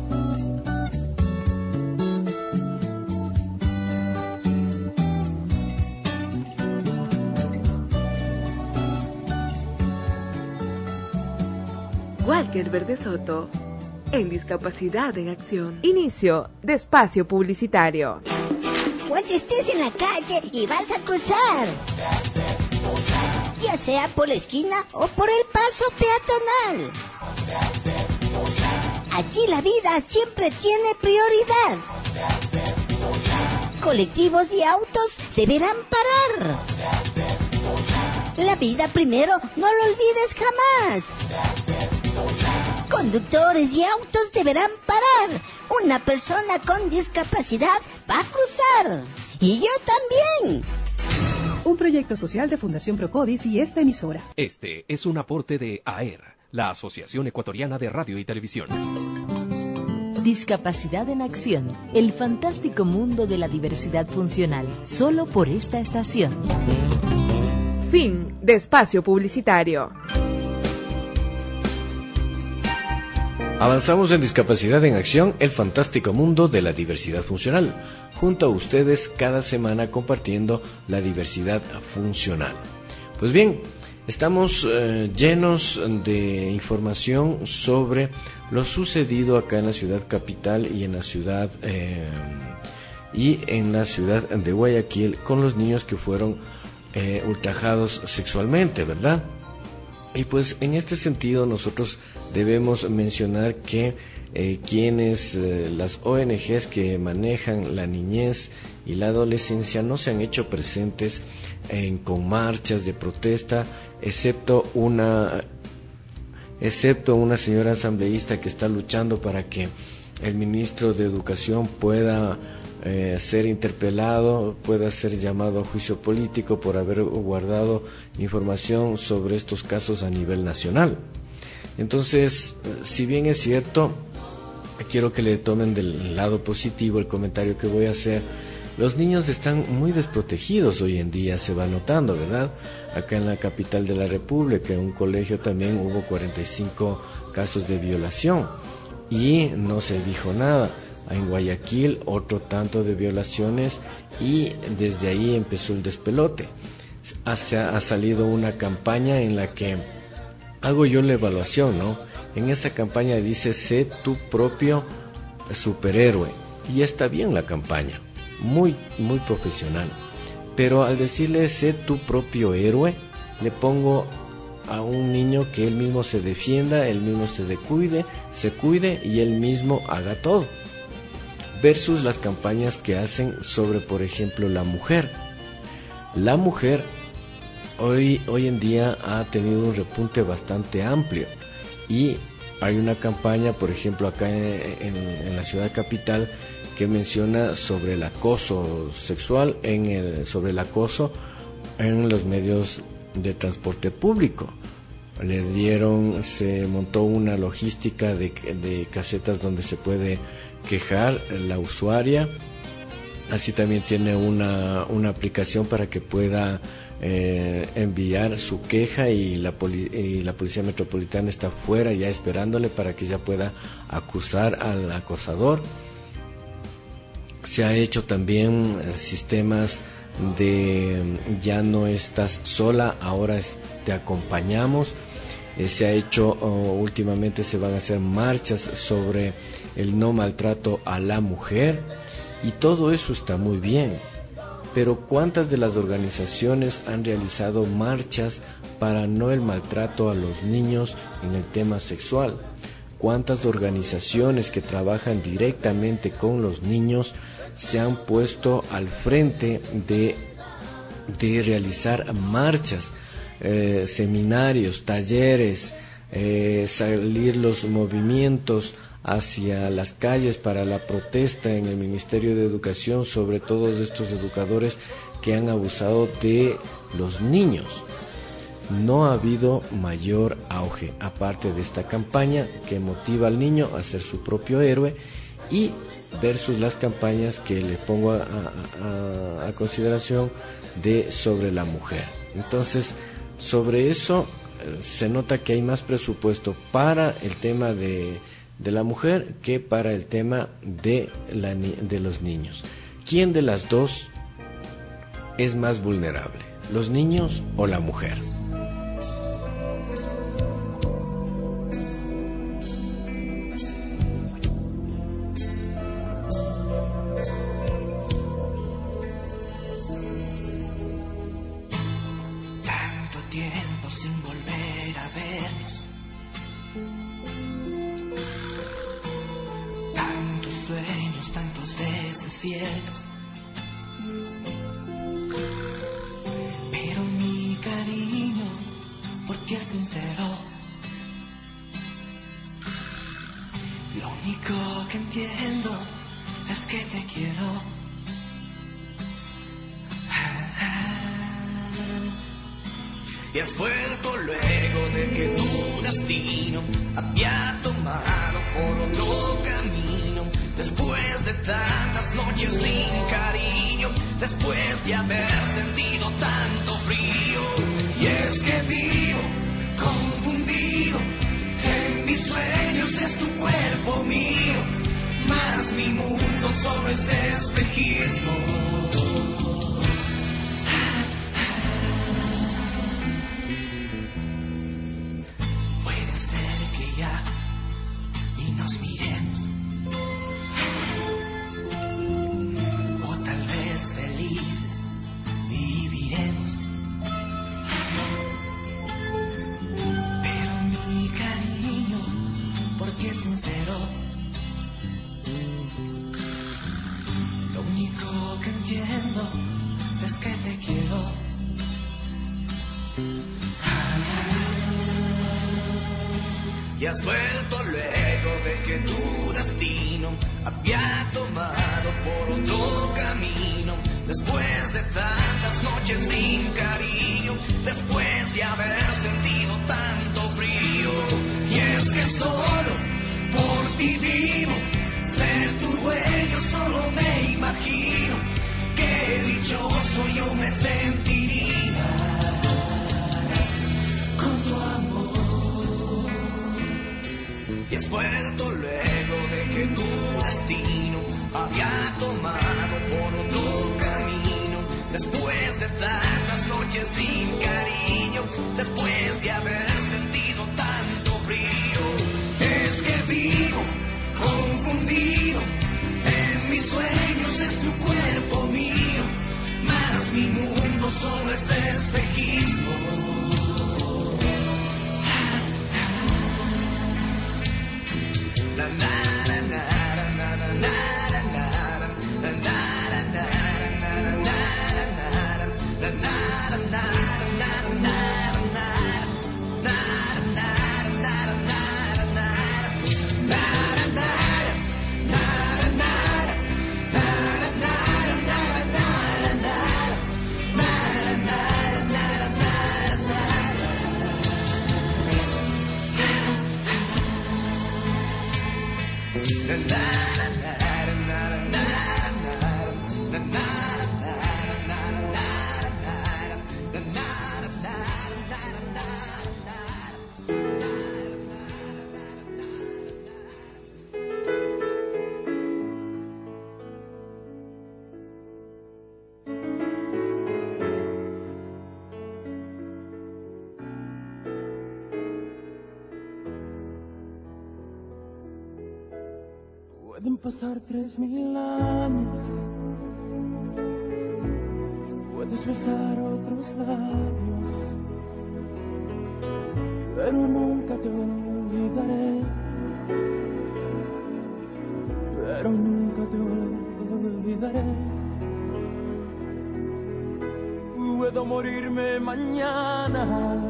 Walker Verde Soto, en Discapacidad en Acción. Inicio de espacio publicitario. Cuando estés en la calle y vas a cruzar, ya sea por la esquina o por el paso peatonal, allí la vida siempre tiene prioridad. Colectivos y autos deberán parar. La vida primero, no lo olvides jamás. Conductores y autos deberán parar. Una persona con discapacidad va a cruzar. Y yo también. proyecto social de Fundación Procodis y esta emisora. Este es un aporte de AER, la Asociación Ecuatoriana de Radio y Televisión. Discapacidad en Acción, el fantástico mundo de la diversidad funcional, solo por esta estación. Fin de espacio publicitario. Avanzamos en Discapacidad en Acción, el fantástico mundo de la diversidad funcional, junto a ustedes cada semana compartiendo la diversidad funcional. Pues bien, estamos llenos de información sobre lo sucedido acá en la ciudad capital y en la ciudad de Guayaquil con los niños que fueron ultrajados sexualmente, ¿verdad? Y pues en este sentido nosotros debemos mencionar que las ONGs que manejan la niñez y la adolescencia no se han hecho presentes con marchas de protesta, excepto una señora asambleísta que está luchando para que el ministro de Educación pueda ser interpelado, pueda ser llamado a juicio político por haber guardado información sobre estos casos a nivel nacional. Entonces, si bien es cierto, quiero que le tomen del lado positivo el comentario que voy a hacer. Los niños están muy desprotegidos hoy en día, se va notando, ¿verdad? Acá en la capital de la República, en un colegio también hubo 45 casos de violación y no se dijo nada. En Guayaquil otro tanto de violaciones y desde ahí empezó el despelote. Ha salido una campaña en la que hago yo la evaluación, ¿no? En esa campaña dice: sé tu propio superhéroe, y está bien la campaña, muy muy profesional, pero al decirle sé tu propio héroe, le pongo a un niño que él mismo se defienda, él mismo se cuide y él mismo haga todo, versus las campañas que hacen sobre, por ejemplo, la mujer. La mujer hoy en día ha tenido un repunte bastante amplio y hay una campaña, por ejemplo, acá en la ciudad capital, que menciona sobre el acoso sexual, sobre el acoso en los medios de transporte público. Se montó una logística de casetas donde se puede quejar la usuaria. Así también tiene una aplicación para que pueda enviar su queja, y la policía metropolitana está fuera ya esperándole para que ella pueda acusar al acosador. Se ha hecho también sistemas de ya no estás sola, ahora te acompañamos. Se ha hecho, últimamente se van a hacer marchas sobre el no maltrato a la mujer, y todo eso está muy bien, pero ¿cuántas de las organizaciones han realizado marchas para no el maltrato a los niños en el tema sexual? ¿Cuántas organizaciones que trabajan directamente con los niños se han puesto al frente de realizar marchas, seminarios, talleres, salir los movimientos hacia las calles para la protesta en el Ministerio de Educación sobre todos estos educadores que han abusado de los niños? No ha habido mayor auge, aparte de esta campaña que motiva al niño a ser su propio héroe, y versus las campañas que le pongo a consideración sobre la mujer. Entonces, sobre eso se nota que hay más presupuesto para el tema de la mujer que para el tema de los niños. ¿Quién de las dos es más vulnerable, los niños o la mujer? Tiempo sin volver a vernos, tantos sueños, tantos desaciertos, pero mi cariño por ti es sincero. Lo único que entiendo es que te quiero. y has vuelto luego de que tu destino había tomado por otro camino. Después de tantas noches sin cariño, después de haber sentido tanto frío. Y es que vivo confundido, en mis sueños es tu cuerpo mío, más mi mundo sobre ese espejismo. Puede ser que ya ni nos miremos, o tal vez felices viviremos. Pero mi cariño, porque es sincero, lo único que entiendo es que te quiero. Y has vuelto luego de que tu destino había tomado por otro camino. Después de tantas noches sin cariño, después de haber sentido tanto frío. Y es que solo por ti vivo, ser tu dueño solo me imagino. Qué dichoso yo me sentiría con tu amor. Y has vuelto luego de que tu destino había tomado por otro camino. Después de tantas noches sin cariño, después de haber sentido tanto frío. Es que vivo confundido, en mis sueños es tu cuerpo mío, más mi mundo solo este espejismo. Na na na na na na na Pueden pasar 3000 años, puedes besar otros labios, pero nunca te olvidaré, pero nunca te olvidaré. Puedo morirme mañana,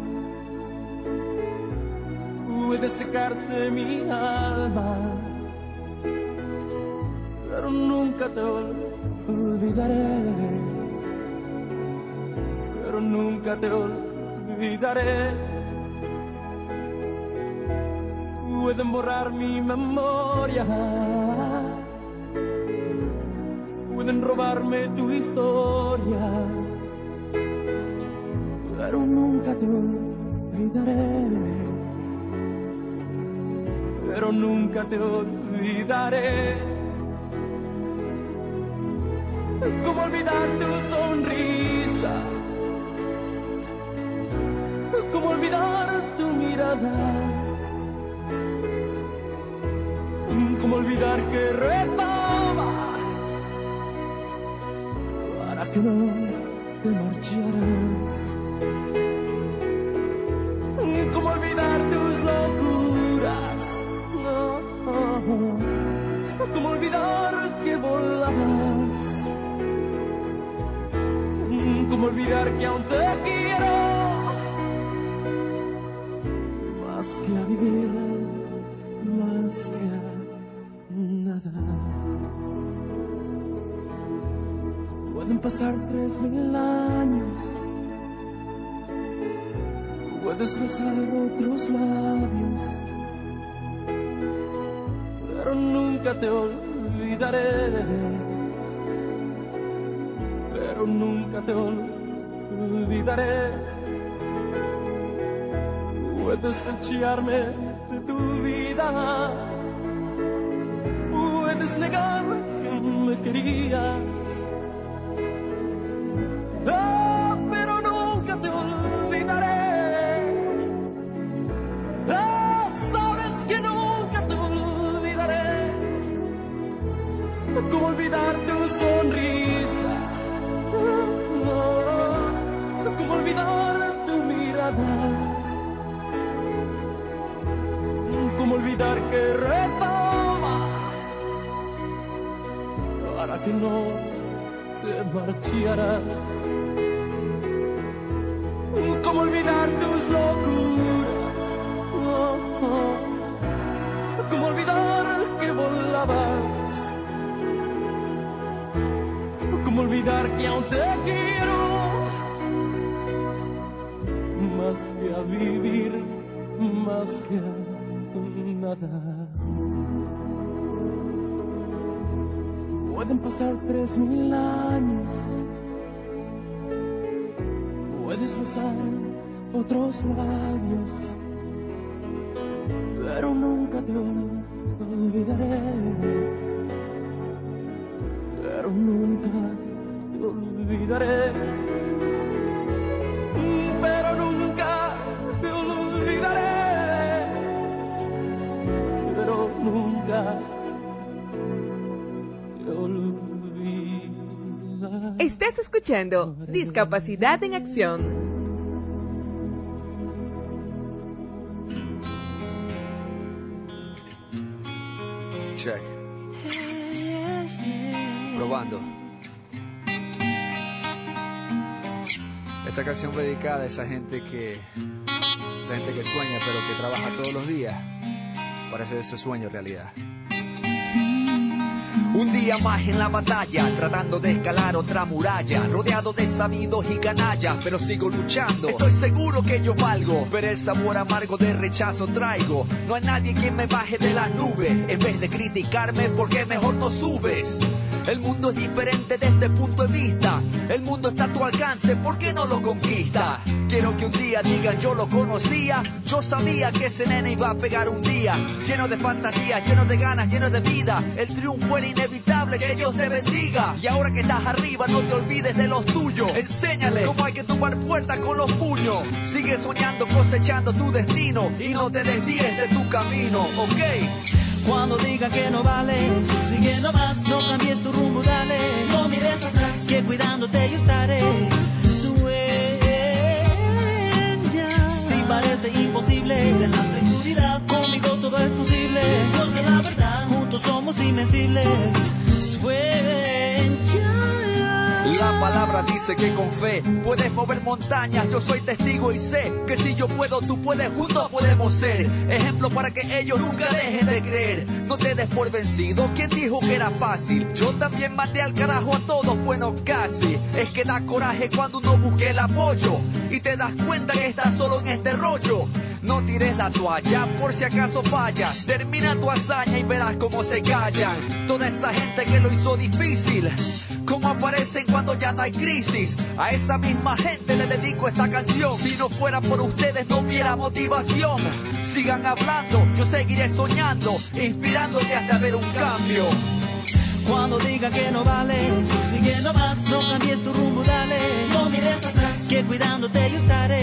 puede secarse mi alma, pero nunca te olvidaré, pero nunca te olvidaré. Pueden borrar mi memoria, pueden robarme tu historia, pero nunca te olvidaré, pero nunca te olvidaré. ¿Cómo olvidar tu sonrisa? ¿Cómo olvidar tu mirada? ¿Cómo olvidar que rezaba para que no te marcharas? ¿Cómo olvidar tus locuras? No. ¿Cómo olvidar que volabas? ¿Cómo olvidar que aún te quiero más que a vivir, más que a nada? Pueden pasar 3000 años, Puedes besar otros labios, pero nunca te olvidaré. Pero nunca te olvidaré. Puedes echarme de tu vida, puedes negar que me querías, pero nunca te olvidaré. Sabes que nunca te olvidaré. ¿Cómo olvidar tu sonrisa? ¿Cómo olvidar tu mirada? ¿Cómo olvidar que rezaba para que no te marcharas? ¿Cómo olvidar tus locuras? ¿Cómo olvidar que volabas? ¿Cómo olvidar que aún te quiero más que a vivir, más que a nada? Pueden pasar 3000 años, puedes besar otros labios, pero nunca te olvidaré. Pero nunca te olvidaré. Pero nunca te olvidaré. Pero nunca te olvidaré. Estás escuchando Discapacidad en Acción. Check. Probando. Esta canción va dedicada a esa gente que sueña pero que trabaja todos los días para hacer ese sueño realidad. Un día más en la batalla, tratando de escalar otra muralla, rodeado de sabidos y canallas, pero sigo luchando. Estoy seguro que yo valgo, pero el sabor amargo de rechazo traigo. No hay nadie que me baje de las nubes, en vez de criticarme, ¿por qué mejor no subes? El mundo es diferente desde este punto de vista. El mundo está a tu alcance, ¿por qué no lo conquista? Quiero que un día digan yo lo conocía. Yo sabía que ese nene iba a pegar un día. Lleno de fantasías, lleno de ganas, lleno de vida. El triunfo era inevitable, que Dios te bendiga. Y ahora que estás arriba no te olvides de los tuyos. Enséñale cómo hay que tumbar puertas con los puños. Sigue soñando, cosechando tu destino y no te desvíes de tu camino, ¿ok? Cuando digan que no vale, sigue nomás, no cambies tu rumbo, dale. No mires atrás, que cuidándote yo estaré. Sueña, si parece imposible, ten la seguridad, conmigo todo es posible. Porque la verdad, juntos somos invencibles. Sueña. La palabra dice que con fe puedes mover montañas. Yo soy testigo y sé que si yo puedo, tú puedes, juntos podemos ser ejemplo para que ellos nunca dejen de creer. No te des por vencido, ¿quién dijo que era fácil? Yo también mandé al carajo a todos, bueno casi. Es que da coraje cuando uno busca el apoyo y te das cuenta que estás solo en este rollo. No tires la toalla por si acaso fallas. Termina tu hazaña y verás cómo se callan toda esa gente que lo hizo difícil. Cómo aparecen cuando ya no hay crisis. A esa misma gente le dedico esta canción. Si no fuera por ustedes no hubiera motivación. Sigan hablando, yo seguiré soñando, inspirándote hasta ver un cambio. Cuando digan que no vale, sigue nomás, no cambies tu rumbo, dale. No mires atrás, que cuidándote yo estaré.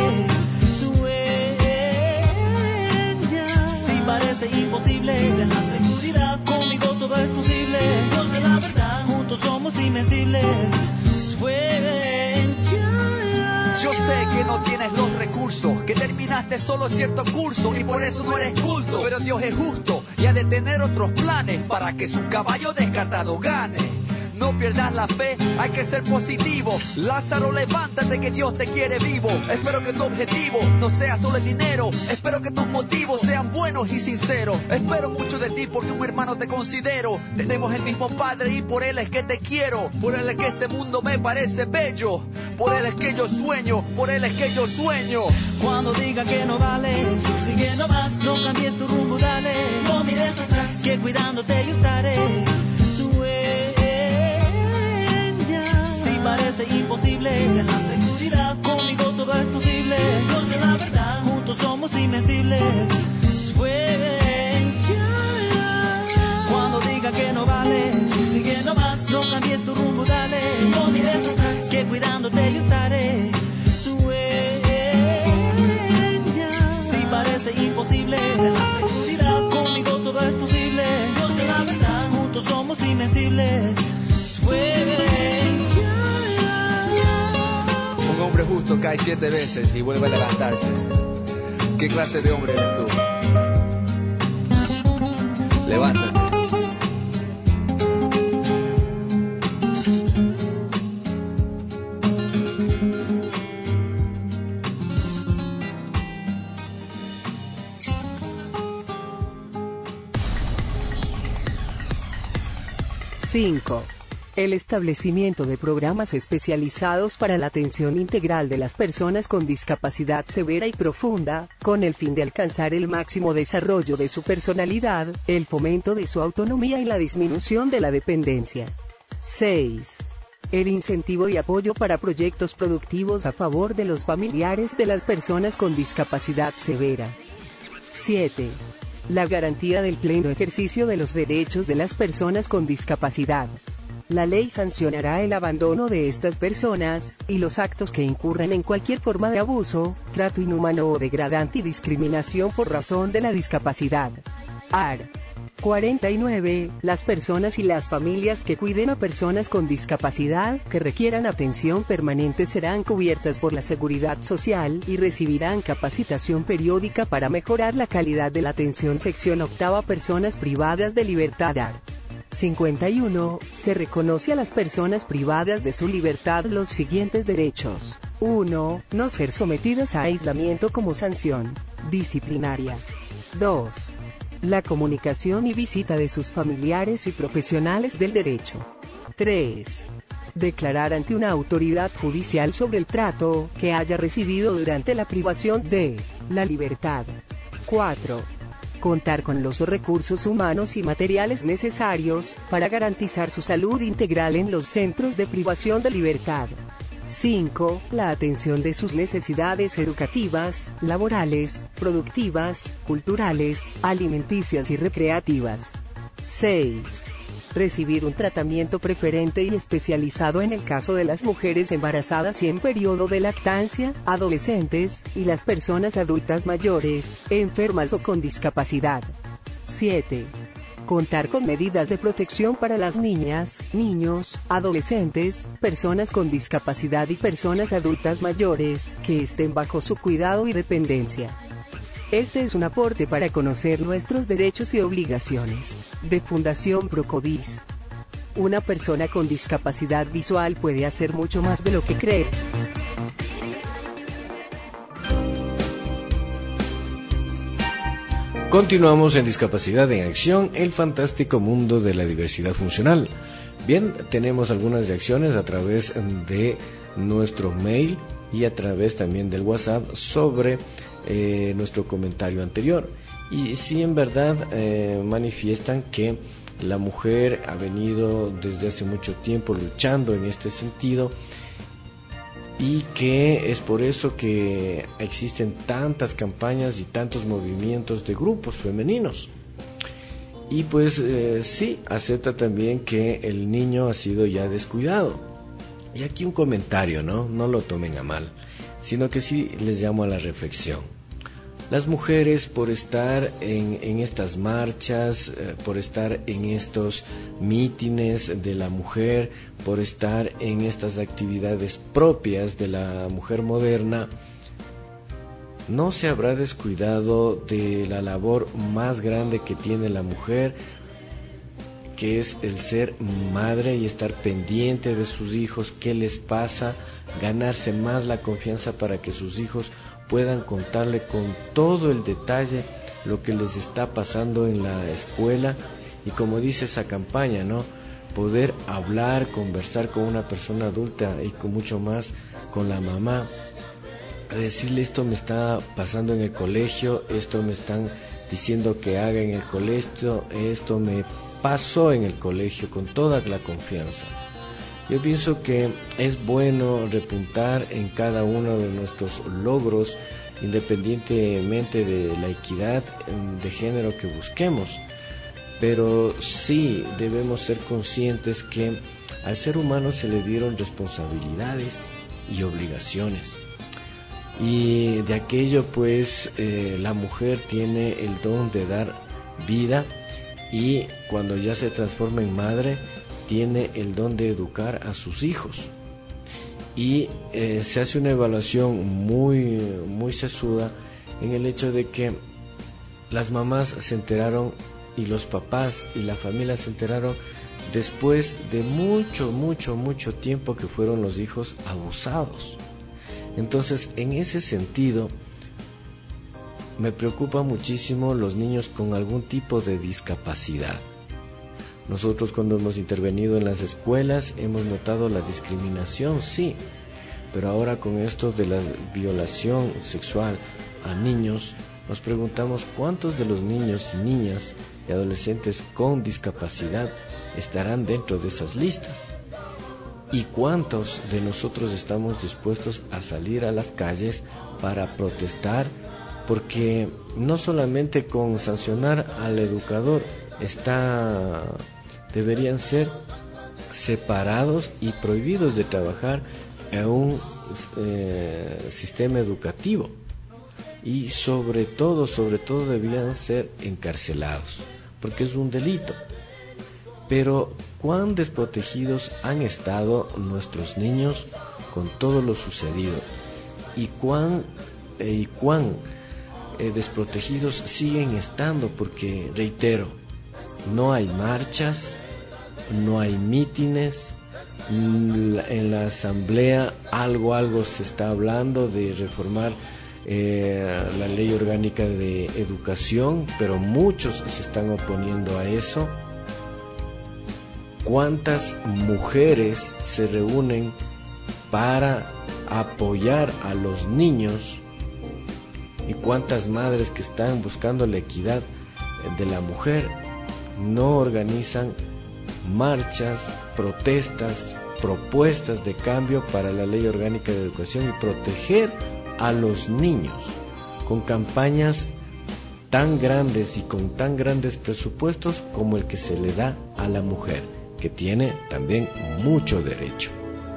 Sueña, si parece imposible, ten la seguridad, conmigo todo es posible. Porque la verdad, juntos somos invencibles. Sueña. Yo sé que no tienes los recursos, que terminaste solo cierto curso y por eso no eres culto. Pero Dios es justo y ha de tener otros planes para que su caballo descartado gane. No pierdas la fe, hay que ser positivo. Lázaro, levántate que Dios te quiere vivo. Espero que tu objetivo no sea solo el dinero. Espero que tus motivos sean buenos y sinceros. Espero mucho de ti porque un hermano te considero. Tenemos el mismo padre y por él es que te quiero. Por él es que este mundo me parece bello. Por él es que yo sueño, por él es que yo sueño. Cuando diga que no vale, sigue nomás, no cambies tu rumbo, dale. No mires atrás, que cuidándote yo estaré. Sueña, si parece imposible, en la seguridad, conmigo todo es posible. Porque la verdad, juntos somos invencibles. Sueña. Cuando diga que no vale, sigue nomás, no cambies tu rumbo, dale. No mires atrás, que cuidándote yo estaré. Si parece imposible, en la seguridad, conmigo todo es posible. Dios de la verdad, juntos somos invencibles. Un hombre justo cae 7 veces y vuelve a levantarse. ¿Qué clase de hombre eres tú? Levántate. El establecimiento de programas especializados para la atención integral de las personas con discapacidad severa y profunda, con el fin de alcanzar el máximo desarrollo de su personalidad, el fomento de su autonomía y la disminución de la dependencia. 6. El incentivo y apoyo para proyectos productivos a favor de los familiares de las personas con discapacidad severa. 7. La garantía del pleno ejercicio de los derechos de las personas con discapacidad. La ley sancionará el abandono de estas personas, y los actos que incurran en cualquier forma de abuso, trato inhumano o degradante y discriminación por razón de la discapacidad. AR. 49. Las personas y las familias que cuiden a personas con discapacidad que requieran atención permanente serán cubiertas por la Seguridad Social y recibirán capacitación periódica para mejorar la calidad de la atención. Sección 8. Personas privadas de libertad. AR. 51. Se reconoce a las personas privadas de su libertad los siguientes derechos. 1. No ser sometidas a aislamiento como sanción disciplinaria. 2. La comunicación y visita de sus familiares y profesionales del derecho. 3. Declarar ante una autoridad judicial sobre el trato que haya recibido durante la privación de la libertad. 4. Contar con los recursos humanos y materiales necesarios para garantizar su salud integral en los centros de privación de libertad. 5. La atención de sus necesidades educativas, laborales, productivas, culturales, alimenticias y recreativas. 6. Recibir un tratamiento preferente y especializado en el caso de las mujeres embarazadas y en periodo de lactancia, adolescentes, y las personas adultas mayores, enfermas o con discapacidad. 7. Contar con medidas de protección para las niñas, niños, adolescentes, personas con discapacidad y personas adultas mayores que estén bajo su cuidado y dependencia. Este es un aporte para conocer nuestros derechos y obligaciones, de Fundación Procovis. Una persona con discapacidad visual puede hacer mucho más de lo que crees. Continuamos en Discapacidad en Acción, el fantástico mundo de la diversidad funcional. Bien, tenemos algunas reacciones a través de nuestro mail y a través también del WhatsApp sobre nuestro comentario anterior. Y sí, en verdad, manifiestan que la mujer ha venido desde hace mucho tiempo luchando en este sentido, y que es por eso que existen tantas campañas y tantos movimientos de grupos femeninos. Y pues sí, acepta también que el niño ha sido ya descuidado. Y aquí un comentario, no lo tomen a mal, sino que sí les llamo a la reflexión. Las mujeres, por estar en estas marchas, por estar en estos mítines de la mujer, por estar en estas actividades propias de la mujer moderna, no se habrá descuidado de la labor más grande que tiene la mujer, que es el ser madre y estar pendiente de sus hijos, qué les pasa, ganarse más la confianza para que sus hijos puedan contarle con todo el detalle lo que les está pasando en la escuela. Y como dice esa campaña, poder hablar, conversar con una persona adulta y con mucho más con la mamá, a decirle esto me está pasando en el colegio, esto me están diciendo que haga en el colegio, esto me pasó en el colegio, con toda la confianza. Yo pienso que es bueno repuntar en cada uno de nuestros logros, independientemente de la equidad de género que busquemos, pero sí debemos ser conscientes que al ser humano se le dieron responsabilidades y obligaciones, y de aquello pues la mujer tiene el don de dar vida, y cuando ya se transforma en madre tiene el don de educar a sus hijos. Y se hace una evaluación muy sesuda en el hecho de que las mamás se enteraron y los papás y la familia se enteraron después de mucho tiempo que fueron los hijos abusados. Entonces, en ese sentido, me preocupa muchísimo los niños con algún tipo de discapacidad. Nosotros cuando hemos intervenido en las escuelas hemos notado la discriminación, sí, pero ahora con esto de la violación sexual a niños, nos preguntamos cuántos de los niños y niñas y adolescentes con discapacidad estarán dentro de esas listas, y cuántos de nosotros estamos dispuestos a salir a las calles para protestar, porque no solamente con sancionar al educador deberían ser separados y prohibidos de trabajar en un sistema educativo, y sobre todo debían ser encarcelados, porque es un delito. Pero cuán desprotegidos han estado nuestros niños con todo lo sucedido, y cuán desprotegidos siguen estando, porque reitero, no hay marchas, no hay mítines, en la asamblea algo se está hablando de reformar la ley orgánica de educación, pero muchos se están oponiendo a eso. ¿Cuántas mujeres se reúnen para apoyar a los niños? ¿Y cuántas madres que están buscando la equidad de la mujer no organizan marchas, protestas, propuestas de cambio para la ley orgánica de educación y proteger a los niños con campañas tan grandes y con tan grandes presupuestos como el que se le da a la mujer, que tiene también mucho derecho?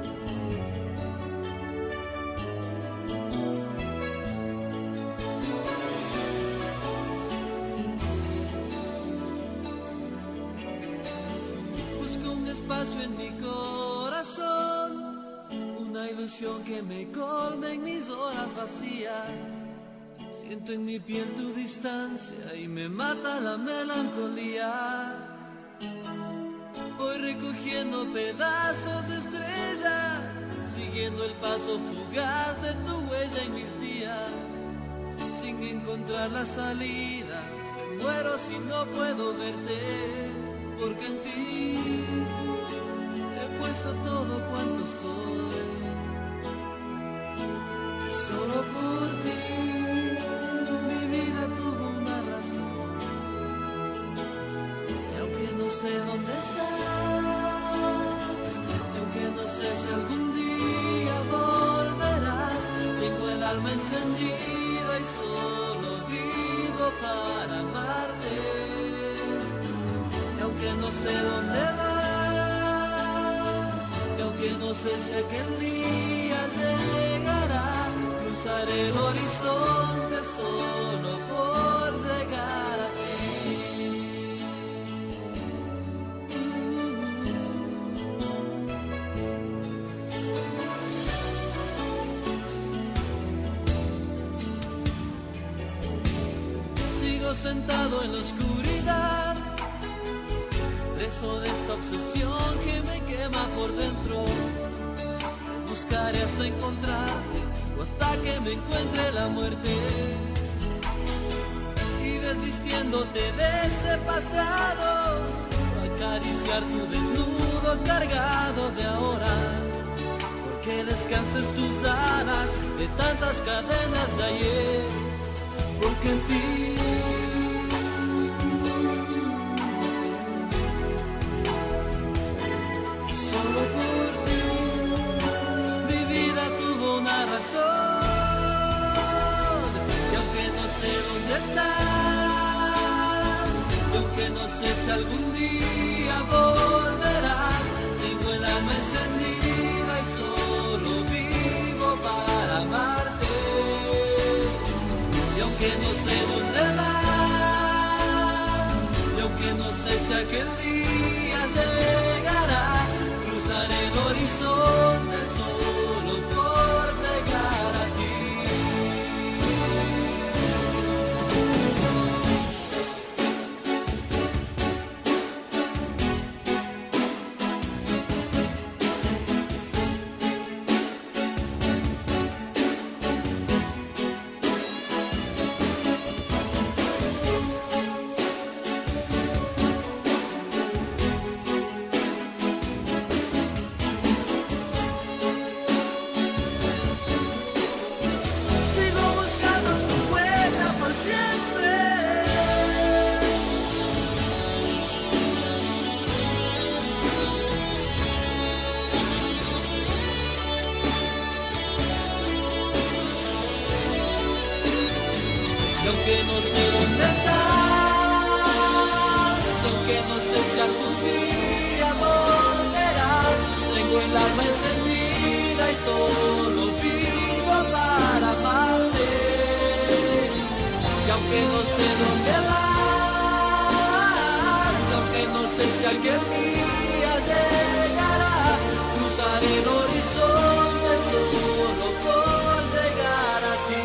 Busco un espacio en mi corazón, una ilusión que me colme en mis horas vacías. Siento en mi piel tu distancia y me mata la melancolía. Voy recogiendo pedazos de estrellas, siguiendo el paso fugaz de tu huella en mis días. Sin encontrar la salida, me muero si no puedo verte, porque en ti he puesto todo cuanto soy. Solo por ti mi vida tuvo una razón, y aunque no sé dónde estás, y aunque no sé si algún día volverás, tengo el alma encendida y solo vivo para amarte. Y aunque no sé dónde vas, y aunque no sé si aquel día llegará, cruzaré el horizonte solo por llegar a ti. Sigo sentado en la oscuridad, preso de esta obsesión que me quema por dentro. Buscaré hasta encontrarte o hasta que me encuentre la muerte, y desvistiéndote de ese pasado, acariciar tu desnudo nudo cargado de ahora, porque descanses tus alas de tantas cadenas de ayer, porque en ti y solo por ti mi vida tuvo una razón. Y aunque no sé dónde estás, y aunque no sé si algún día volverás, tengo el alma encendida y solo vivo para amarte. Y aunque no sé dónde vas, y aunque no sé si aquel día llegará, cruzaré el horizonte solo por llegar a ti. Aunque no sé dónde estás, aunque no sé si algún día volverás, tengo el alma encendida y solo vivo para amarte. Y aunque no sé dónde vas, aunque no sé si aquel día llegará, cruzaré el horizonte solo por llegar a ti.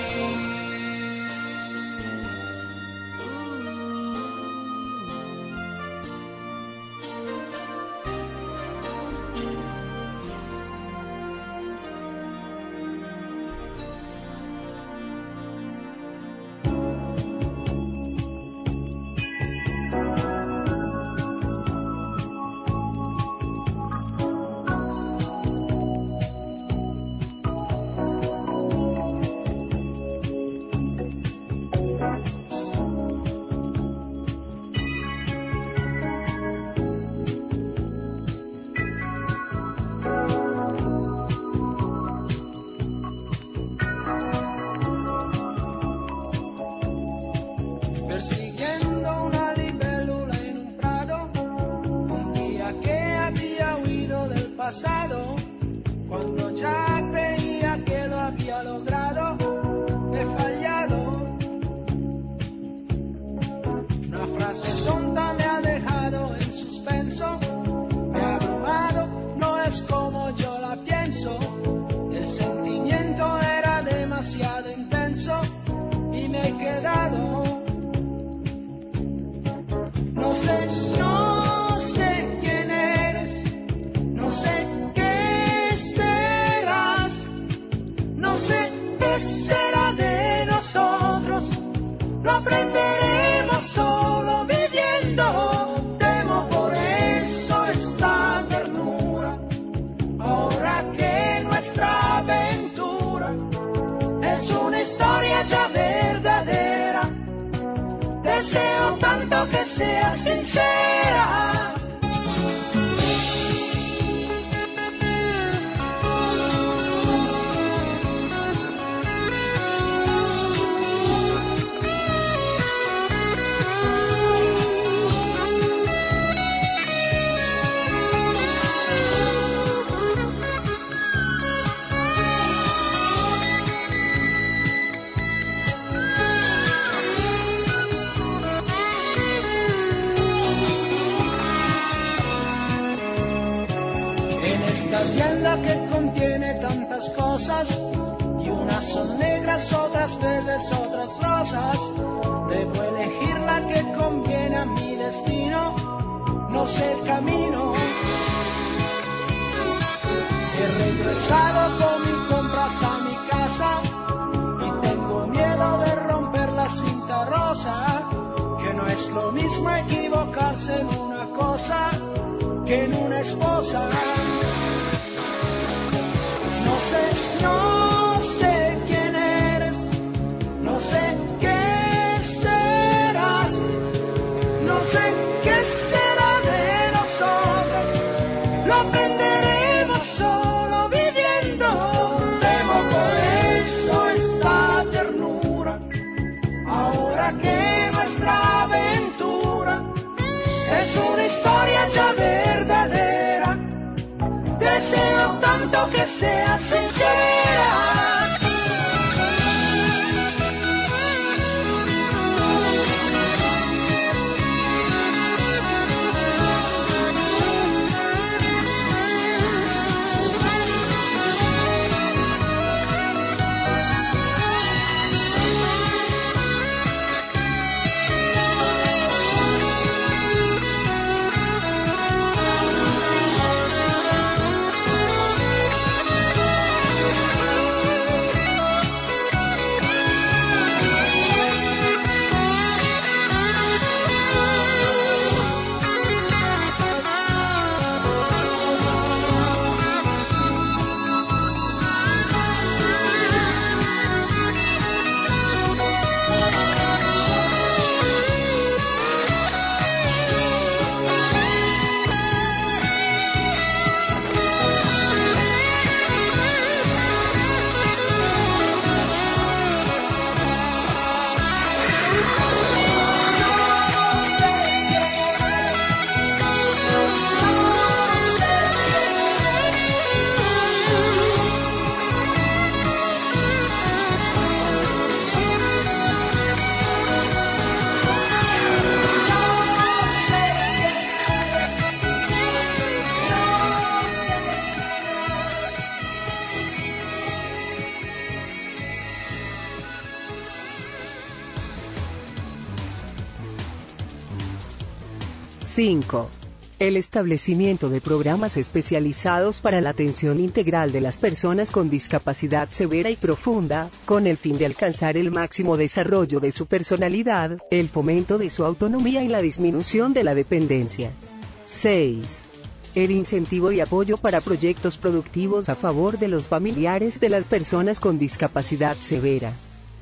5. El establecimiento de programas especializados para la atención integral de las personas con discapacidad severa y profunda, con el fin de alcanzar el máximo desarrollo de su personalidad, el fomento de su autonomía y la disminución de la dependencia. 6. El incentivo y apoyo para proyectos productivos a favor de los familiares de las personas con discapacidad severa.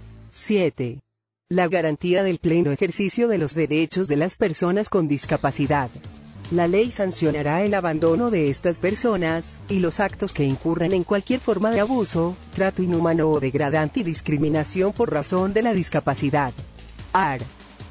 7. La garantía del pleno ejercicio de los derechos de las personas con discapacidad. La ley sancionará el abandono de estas personas, y los actos que incurran en cualquier forma de abuso, trato inhumano o degradante y discriminación por razón de la discapacidad. Art.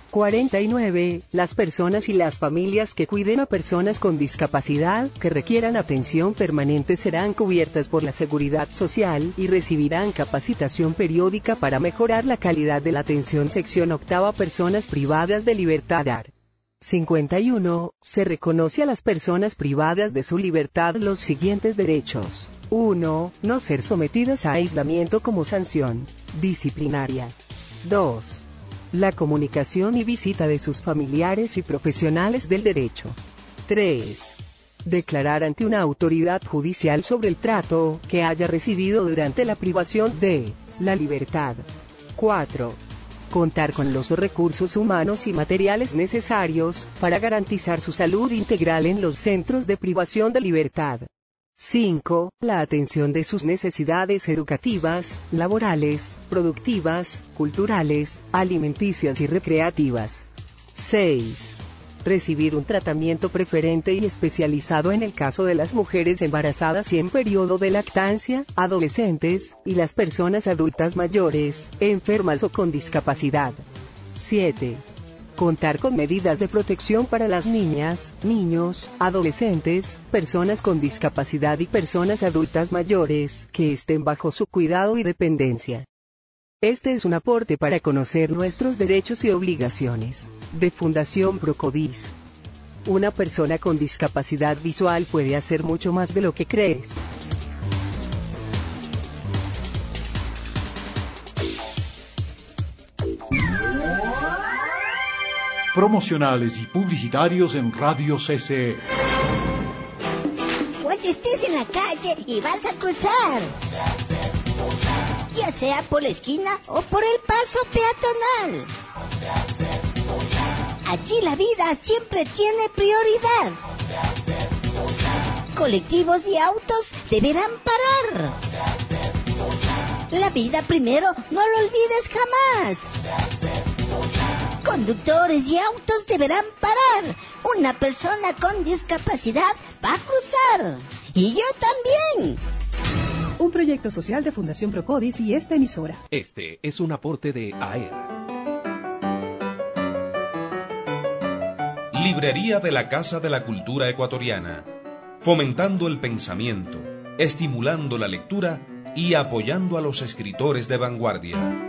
49. Las personas y las familias que cuiden a personas con discapacidad que requieran atención permanente serán cubiertas por la Seguridad Social y recibirán capacitación periódica para mejorar la calidad de la atención. Sección 8. Personas privadas de libertad. Art. 51. Se reconoce a las personas privadas de su libertad los siguientes derechos. 1. No ser sometidas a aislamiento como sanción disciplinaria. 2. La comunicación y visita de sus familiares y profesionales del derecho. 3. Declarar ante una autoridad judicial sobre el trato que haya recibido durante la privación de la libertad. 4. Contar con los recursos humanos y materiales necesarios para garantizar su salud integral en los centros de privación de libertad. 5. La atención de sus necesidades educativas, laborales, productivas, culturales, alimenticias y recreativas. 6. Recibir un tratamiento preferente y especializado en el caso de las mujeres embarazadas y en periodo de lactancia, adolescentes, y las personas adultas mayores, enfermas o con discapacidad. 7. Contar con medidas de protección para las niñas, niños, adolescentes, personas con discapacidad y personas adultas mayores, que estén bajo su cuidado y dependencia. Este es un aporte para conocer nuestros derechos y obligaciones, de Fundación Procodis. Una persona con discapacidad visual puede hacer mucho más de lo que crees. Promocionales y publicitarios en Radio CCE. Cuando estés en la calle y vas a cruzar, ya sea por la esquina o por el paso peatonal, allí la vida siempre tiene prioridad. Colectivos y autos deberán parar. La vida primero, no lo olvides jamás. Conductores y autos deberán parar. Una persona con discapacidad va a cruzar. Y yo también. Un proyecto social de Fundación Procodis y esta emisora. Este es un aporte de AER. Librería de la Casa de la Cultura Ecuatoriana. Fomentando el pensamiento, estimulando la lectura y apoyando a los escritores de vanguardia.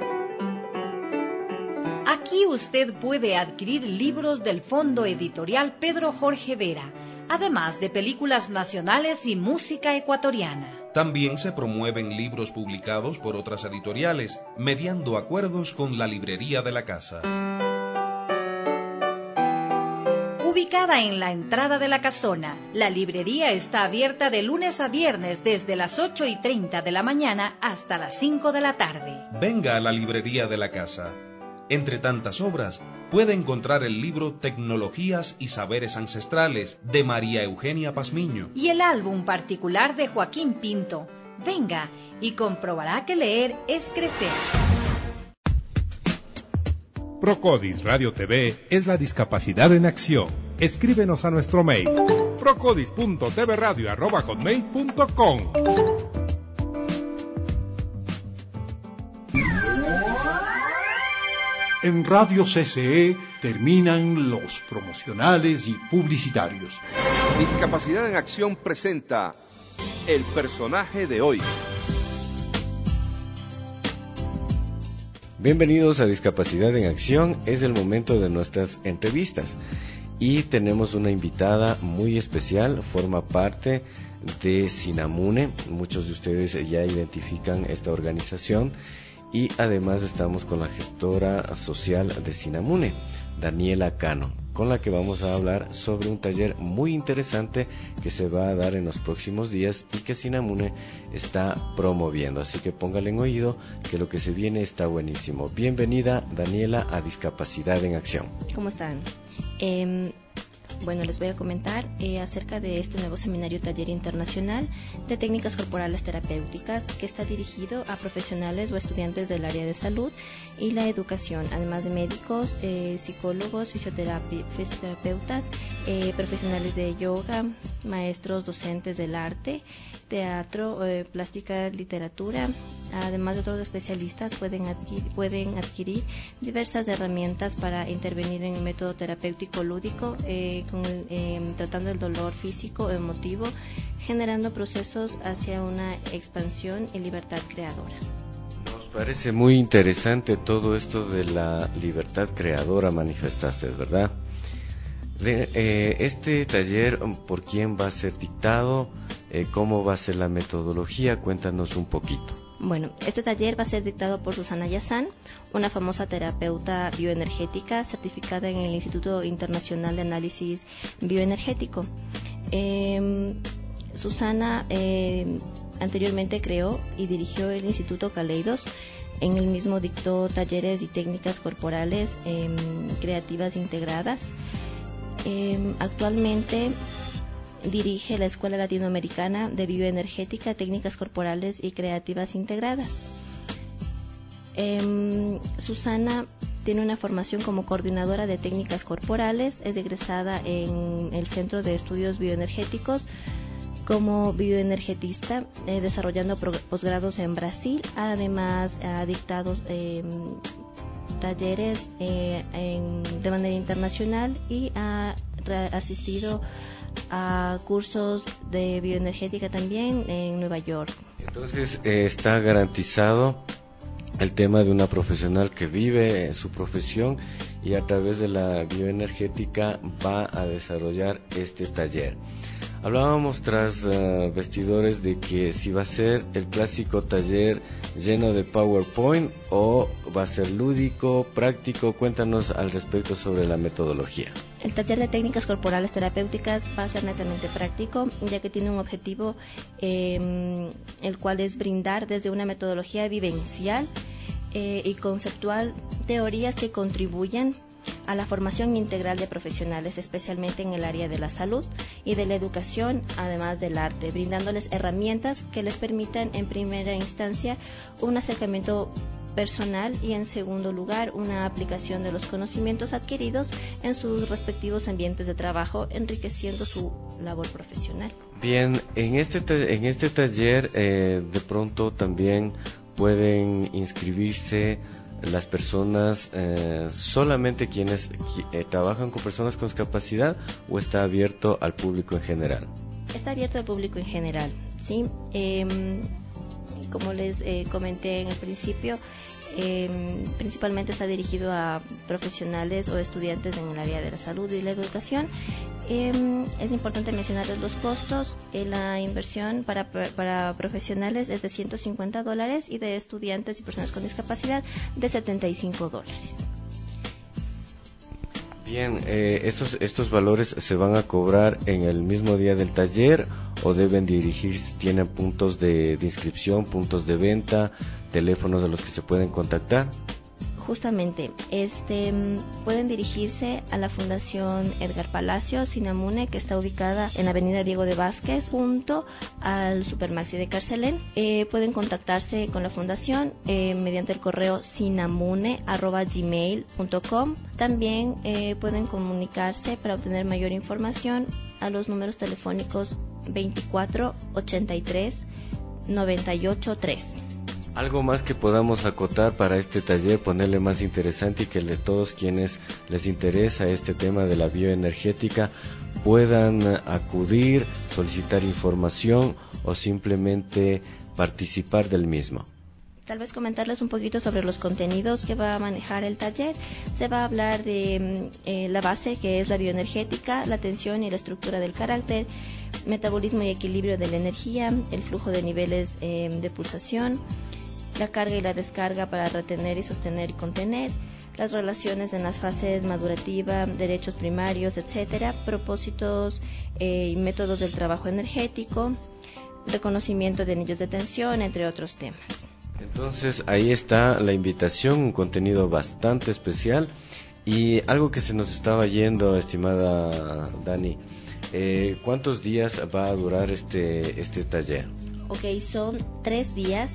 Aquí usted puede adquirir libros del Fondo Editorial Pedro Jorge Vera, además de películas nacionales y música ecuatoriana. También se promueven libros publicados por otras editoriales, mediando acuerdos con la librería de la casa. Ubicada en la entrada de la casona, la librería está abierta de lunes a viernes desde las 8:30 de la mañana hasta las 5 de la tarde. Venga a la librería de la casa. Entre tantas obras, puede encontrar el libro Tecnologías y Saberes Ancestrales, de María Eugenia Pazmiño. Y el álbum particular de Joaquín Pinto. Venga y comprobará que leer es crecer. Procodis Radio TV es la discapacidad en acción. Escríbenos a nuestro mail procodis.tvradio@hotmail.com. En Radio CCE terminan los promocionales y publicitarios. Discapacidad en Acción presenta El personaje de hoy. Bienvenidos a Discapacidad en Acción. Es el momento de nuestras entrevistas y tenemos una invitada muy especial. Forma parte de Sinamune. Muchos de ustedes ya identifican esta organización. Y además estamos con la gestora social de Sinamune, Daniela Cano. con la que vamos a hablar sobre un taller muy interesante que se va a dar en los próximos días y que Sinamune está promoviendo. Así que póngale en oído que lo que se viene está buenísimo. Bienvenida, Daniela, a Discapacidad en Acción. ¿Cómo están? Bueno, les voy a comentar acerca de este nuevo seminario taller internacional de técnicas corporales terapéuticas que está dirigido a profesionales o estudiantes del área de salud y la educación, además de médicos, psicólogos, fisioterapeutas, profesionales de yoga, maestros, docentes del arte, teatro, plástica, literatura. Además de otros especialistas pueden adquirir diversas herramientas para intervenir en el método terapéutico lúdico, tratando el dolor físico o emotivo, generando procesos hacia una expansión y libertad creadora. Nos parece muy interesante todo esto de la libertad creadora, manifestaste, ¿verdad? Este taller, ¿por quién va a ser dictado? ¿Cómo va a ser la metodología? Cuéntanos un poquito. Bueno, este taller va a ser dictado por Susana Yazán, una famosa terapeuta bioenergética certificada en el Instituto Internacional de Análisis Bioenergético. Susana anteriormente creó y dirigió el Instituto Kaleidos. En el mismo dictó talleres y técnicas corporales creativas integradas. Actualmente dirige la Escuela Latinoamericana de Bioenergética, Técnicas Corporales y Creativas Integradas. Susana tiene una formación como coordinadora de técnicas corporales, es egresada en el Centro de Estudios Bioenergéticos como bioenergetista, desarrollando posgrados en Brasil. Además ha dictado talleres de manera internacional y ha asistido a cursos de bioenergética también en Nueva York. Entonces está garantizado el tema de una profesional que vive su profesión y a través de la bioenergética va a desarrollar este taller. Hablábamos tras vestidores de que si va a ser el clásico taller lleno de PowerPoint o va a ser lúdico, práctico. Cuéntanos al respecto sobre la metodología. El taller de técnicas corporales terapéuticas va a ser netamente práctico, ya que tiene un objetivo el cual es brindar desde una metodología vivencial y conceptual teorías que contribuyen a la formación integral de profesionales, especialmente en el área de la salud y de la educación, además del arte, brindándoles herramientas que les permitan en primera instancia un acercamiento personal y en segundo lugar una aplicación de los conocimientos adquiridos en sus respectivos ambientes de trabajo, enriqueciendo su labor profesional. Bien, en este taller de pronto también pueden inscribirse las personas, solamente quienes trabajan con personas con discapacidad, o está abierto al público en general. Está abierto al público en general, sí. Como les comenté en el principio, principalmente está dirigido a profesionales o estudiantes en el área de la salud y la educación. Es importante mencionarles los costos. La inversión para profesionales es de $150 y de estudiantes y personas con discapacidad de $75. Bien, estos valores se van a cobrar en el mismo día del taller o deben dirigirse, tienen puntos de inscripción, puntos de venta, teléfonos a los que se pueden contactar. Justamente, pueden dirigirse a la Fundación Edgar Palacio Sinamune, que está ubicada en la avenida Diego de Vázquez, junto al Supermaxi de Carcelén. Pueden contactarse con la fundación mediante el correo sinamune@gmail.com. También pueden comunicarse para obtener mayor información a los números telefónicos 24 83 98 3. Algo más que podamos acotar para este taller, ponerle más interesante y que todos quienes les interesa este tema de la bioenergética puedan acudir, solicitar información o simplemente participar del mismo. Tal vez comentarles un poquito sobre los contenidos que va a manejar el taller. Se va a hablar de la base, que es la bioenergética, la tensión y la estructura del carácter, metabolismo y equilibrio de la energía, el flujo de niveles de pulsación, la carga y la descarga para retener y sostener y contener, las relaciones en las fases madurativa, derechos primarios, etcétera, propósitos y métodos del trabajo energético, reconocimiento de anillos de tensión, entre otros temas. Entonces ahí está la invitación, un contenido bastante especial y algo que se nos estaba yendo, estimada Dani. ¿Cuántos días va a durar este taller? Ok, son 3 días.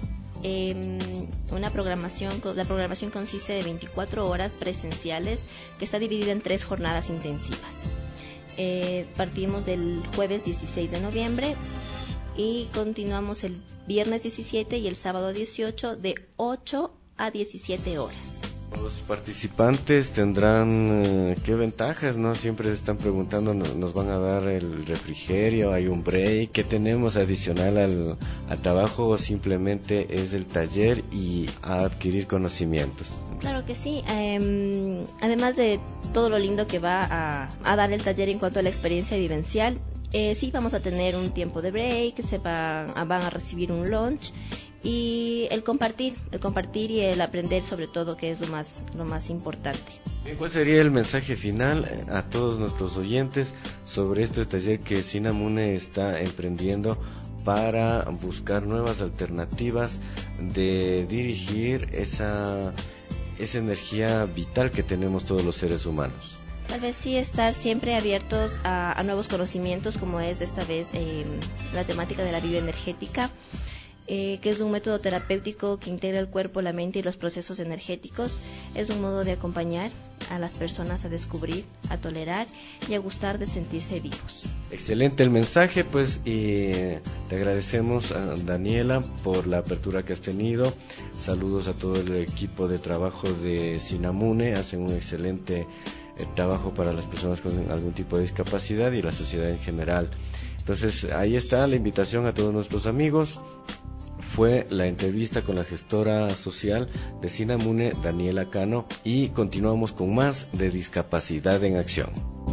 La programación consiste de 24 horas presenciales que está dividida en 3 jornadas intensivas. Partimos del jueves 16 de noviembre y continuamos el viernes 17 y el sábado 18 de 8 a 17 horas. Los participantes tendrán qué ventajas, ¿no? Siempre se están preguntando, ¿nos van a dar el refrigerio? ¿Hay un break? ¿Qué tenemos adicional al trabajo o simplemente es el taller y a adquirir conocimientos? Claro que sí. Además de todo lo lindo que va a dar el taller en cuanto a la experiencia vivencial, sí vamos a tener un tiempo de break, van a recibir un lunch y el compartir y el aprender sobre todo, que es lo más importante. ¿Cuál sería el mensaje final a todos nuestros oyentes sobre este taller que Sinamune está emprendiendo para buscar nuevas alternativas de dirigir esa energía vital que tenemos todos los seres humanos? Tal vez sí estar siempre abiertos a nuevos conocimientos, como es esta vez la temática de la bioenergética, que es un método terapéutico que integra el cuerpo, la mente y los procesos energéticos. Es un modo de acompañar a las personas a descubrir, a tolerar y a gustar de sentirse vivos. Excelente el mensaje, pues, y te agradecemos a Daniela por la apertura que has tenido. Saludos a todo el equipo de trabajo de Sinamune, hacen un excelente trabajo para las personas con algún tipo de discapacidad y la sociedad en general. Entonces, ahí está la invitación a todos nuestros amigos. Fue la entrevista con la gestora social de Sinamune, Daniela Cano, y continuamos con más de Discapacidad en Acción.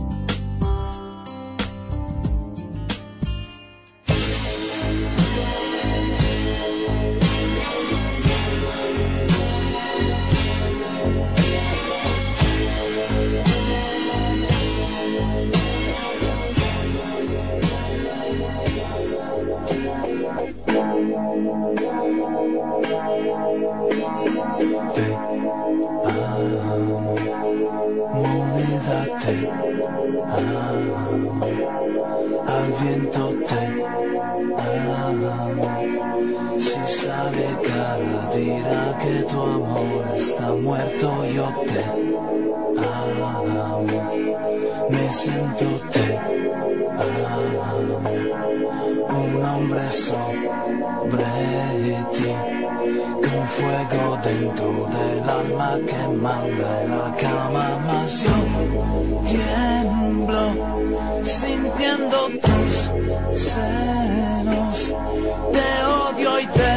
Al viento te amo. Si sale cara dirá que tu amor está muerto. Yo te amo. Me siento te amo. Un hombre sobre ti, con fuego dentro del alma que manda en la cama. Mas yo tiemblo sintiendo tus senos, te odio y te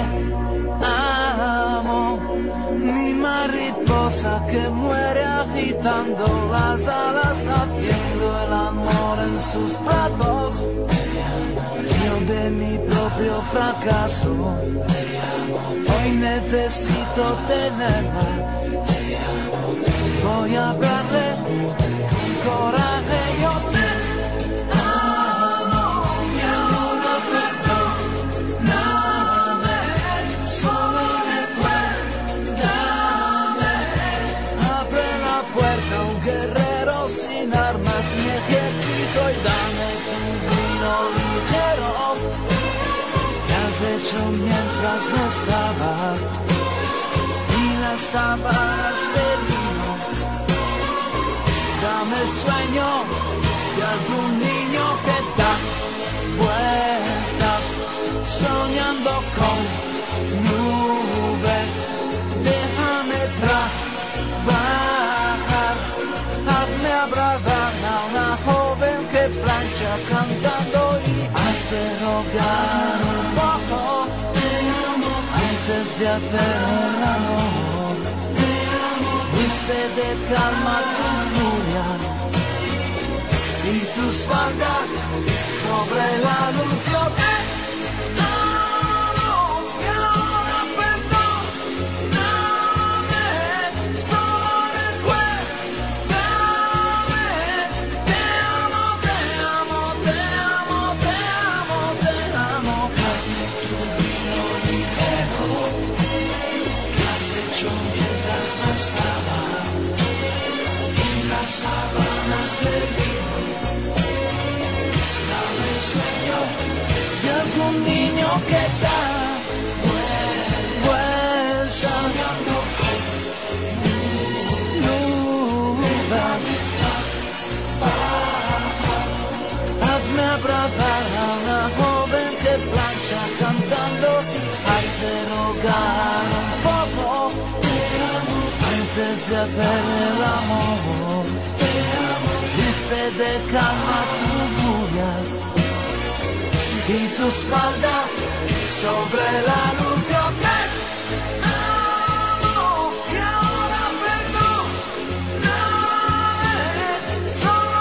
amo, mi mariposa que muere agitando las alas, haciendo el amor en sus brazos. Yo de mi propio fracaso, hoy necesito tenerla. Voy a hablarle con coraje. Yo te amo, mi amor, no perdóname, solo recuérdame. Abre la puerta a un guerrero sin armas ni ejército y dame tu vino ligero que has hecho mientras no estaba, y las sábanas de lino. Dame sueño de algún niño que da vueltas soñando con nubes. Déjame trabajar, hazme abrazar a una joven que plancha cantando y hace rogar un poco antes de hacer el amor. Viste de calma tu furia y tus faldas sobre la luz. Yo te amo, y ahora perdóname. hacer el amor. Vístete, calma tu furia y tus faldas sobre la luz. Yo te amo y ahora perdóname, solo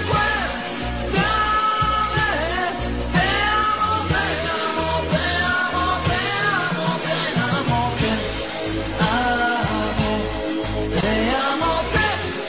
recuérdame. Te amo, te amo, te amo, te amo, te amo, te amo, te amo, te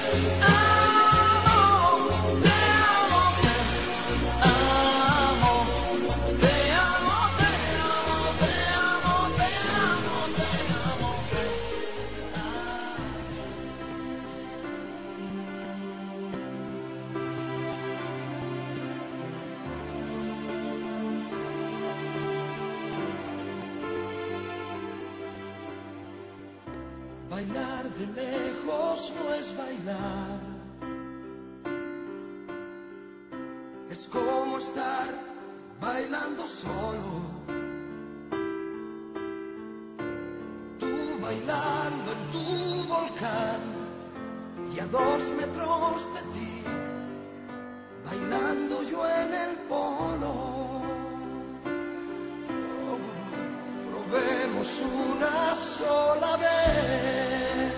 Bailar de lejos no es bailar, es como estar bailando solo. Tú bailando en tu volcán y a 2 metros de ti, bailando yo en el polo. Probemos una sola vez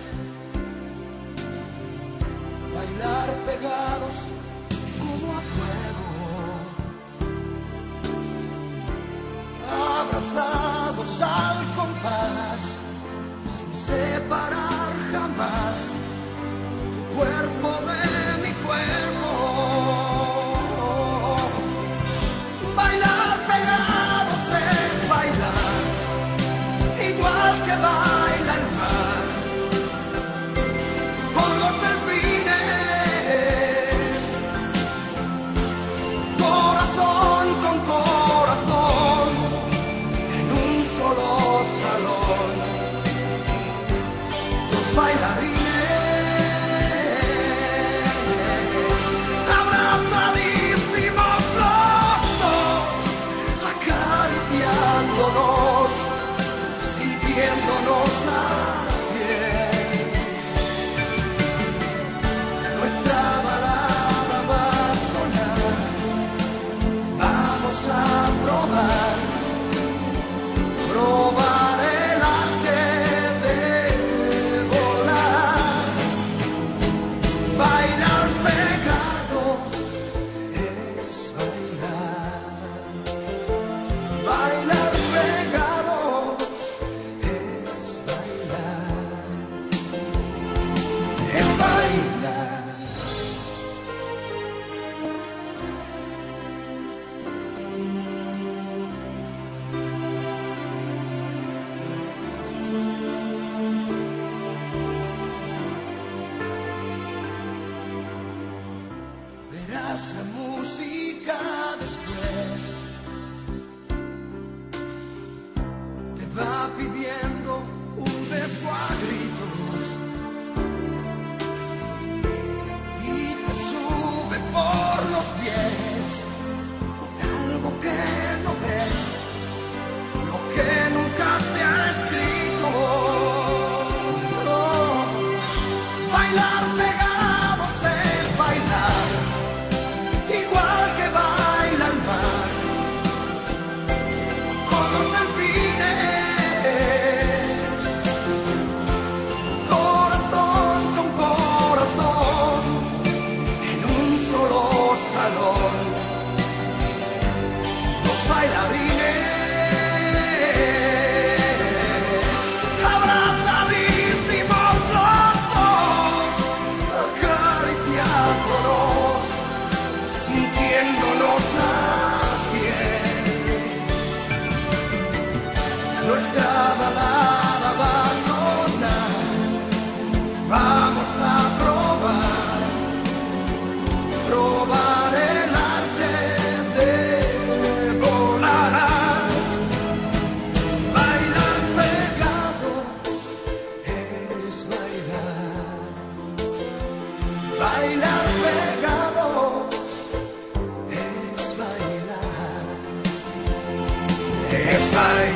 bailar pegados como a fuego, abrazados al compás, sin separar jamás tu cuerpo de mi cuerpo. Bailar pegados es bailar igual que baila el mar con los delfines, corazón con corazón, en un solo salón. Los bailarines, abrazadísimos los dos, acariciándonos, sintiéndonos la piel. Nuestra balada va a sonar, vamos a probar, probar el arte de volar. Bailar pegados es bailar, bailar pegados es bailar, es bailar. Verás la música después, te va pidiendo un beso a gritos y te sube por los pies algo que no ves, lo que nunca se ha escrito. Bailar pegados es bailar igual que baila el mar con los delfines, corazón con corazón, en un solo salón. Los bailarines, abrazadísimos los dos, acariciándonos, sintiéndonos la piel. Nuestra balada va a sonar, vamos a probar, probar el arte de volar. Bailar pegados es bailar, bailar pegados es bailar, es bailar.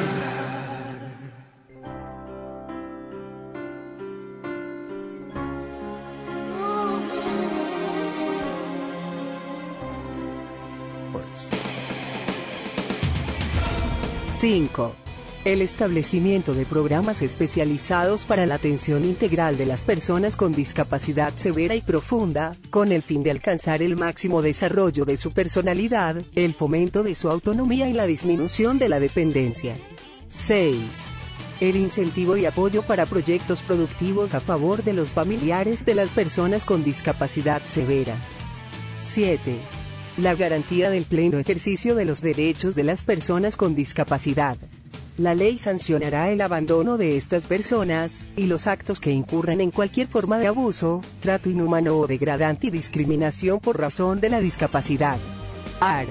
5. El establecimiento de programas especializados para la atención integral de las personas con discapacidad severa y profunda, con el fin de alcanzar el máximo desarrollo de su personalidad, el fomento de su autonomía y la disminución de la dependencia. 6. El incentivo y apoyo para proyectos productivos a favor de los familiares de las personas con discapacidad severa. 7. La garantía del pleno ejercicio de los derechos de las personas con discapacidad. La ley sancionará el abandono de estas personas, y los actos que incurran en cualquier forma de abuso, trato inhumano o degradante y discriminación por razón de la discapacidad. Art.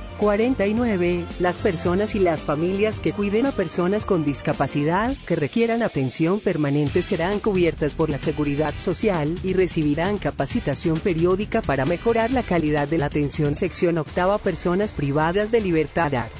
49. Las personas y las familias que cuiden a personas con discapacidad, que requieran atención permanente serán cubiertas por la Seguridad Social, y recibirán capacitación periódica para mejorar la calidad de la atención. Sección 8. Personas privadas de libertad. Art.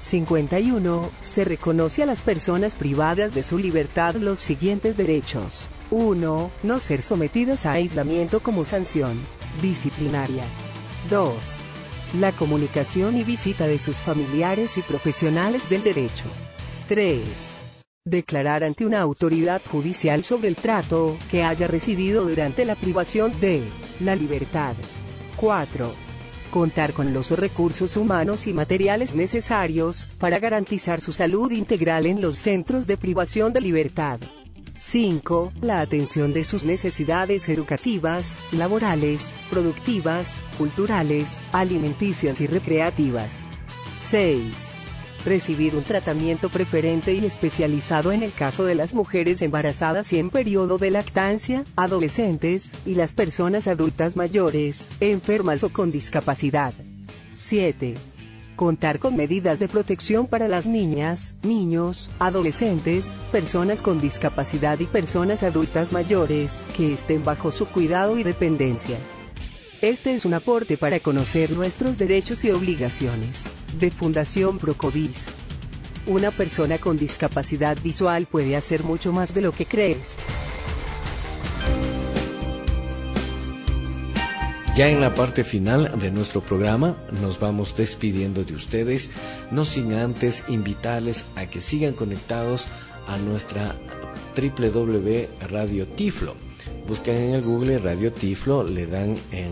51. Se reconoce a las personas privadas de su libertad los siguientes derechos. 1. No ser sometidas a aislamiento como sanción disciplinaria. 2. La comunicación y visita de sus familiares y profesionales del derecho. 3. Declarar ante una autoridad judicial sobre el trato que haya recibido durante la privación de la libertad. 4. Contar con los recursos humanos y materiales necesarios para garantizar su salud integral en los centros de privación de libertad. 5. La atención de sus necesidades educativas, laborales, productivas, culturales, alimenticias y recreativas. 6. Recibir un tratamiento preferente y especializado en el caso de las mujeres embarazadas y en periodo de lactancia, adolescentes, y las personas adultas mayores, enfermas o con discapacidad. 7. Contar con medidas de protección para las niñas, niños, adolescentes, personas con discapacidad y personas adultas mayores, que estén bajo su cuidado y dependencia. Este es un aporte para conocer nuestros derechos y obligaciones, de Fundación Procovis. Una persona con discapacidad visual puede hacer mucho más de lo que crees. Ya en la parte final de nuestro programa nos vamos despidiendo de ustedes, no sin antes invitarles a que sigan conectados a nuestra www.Radio Tiflo. Buscan en el Google Radio Tiflo, le dan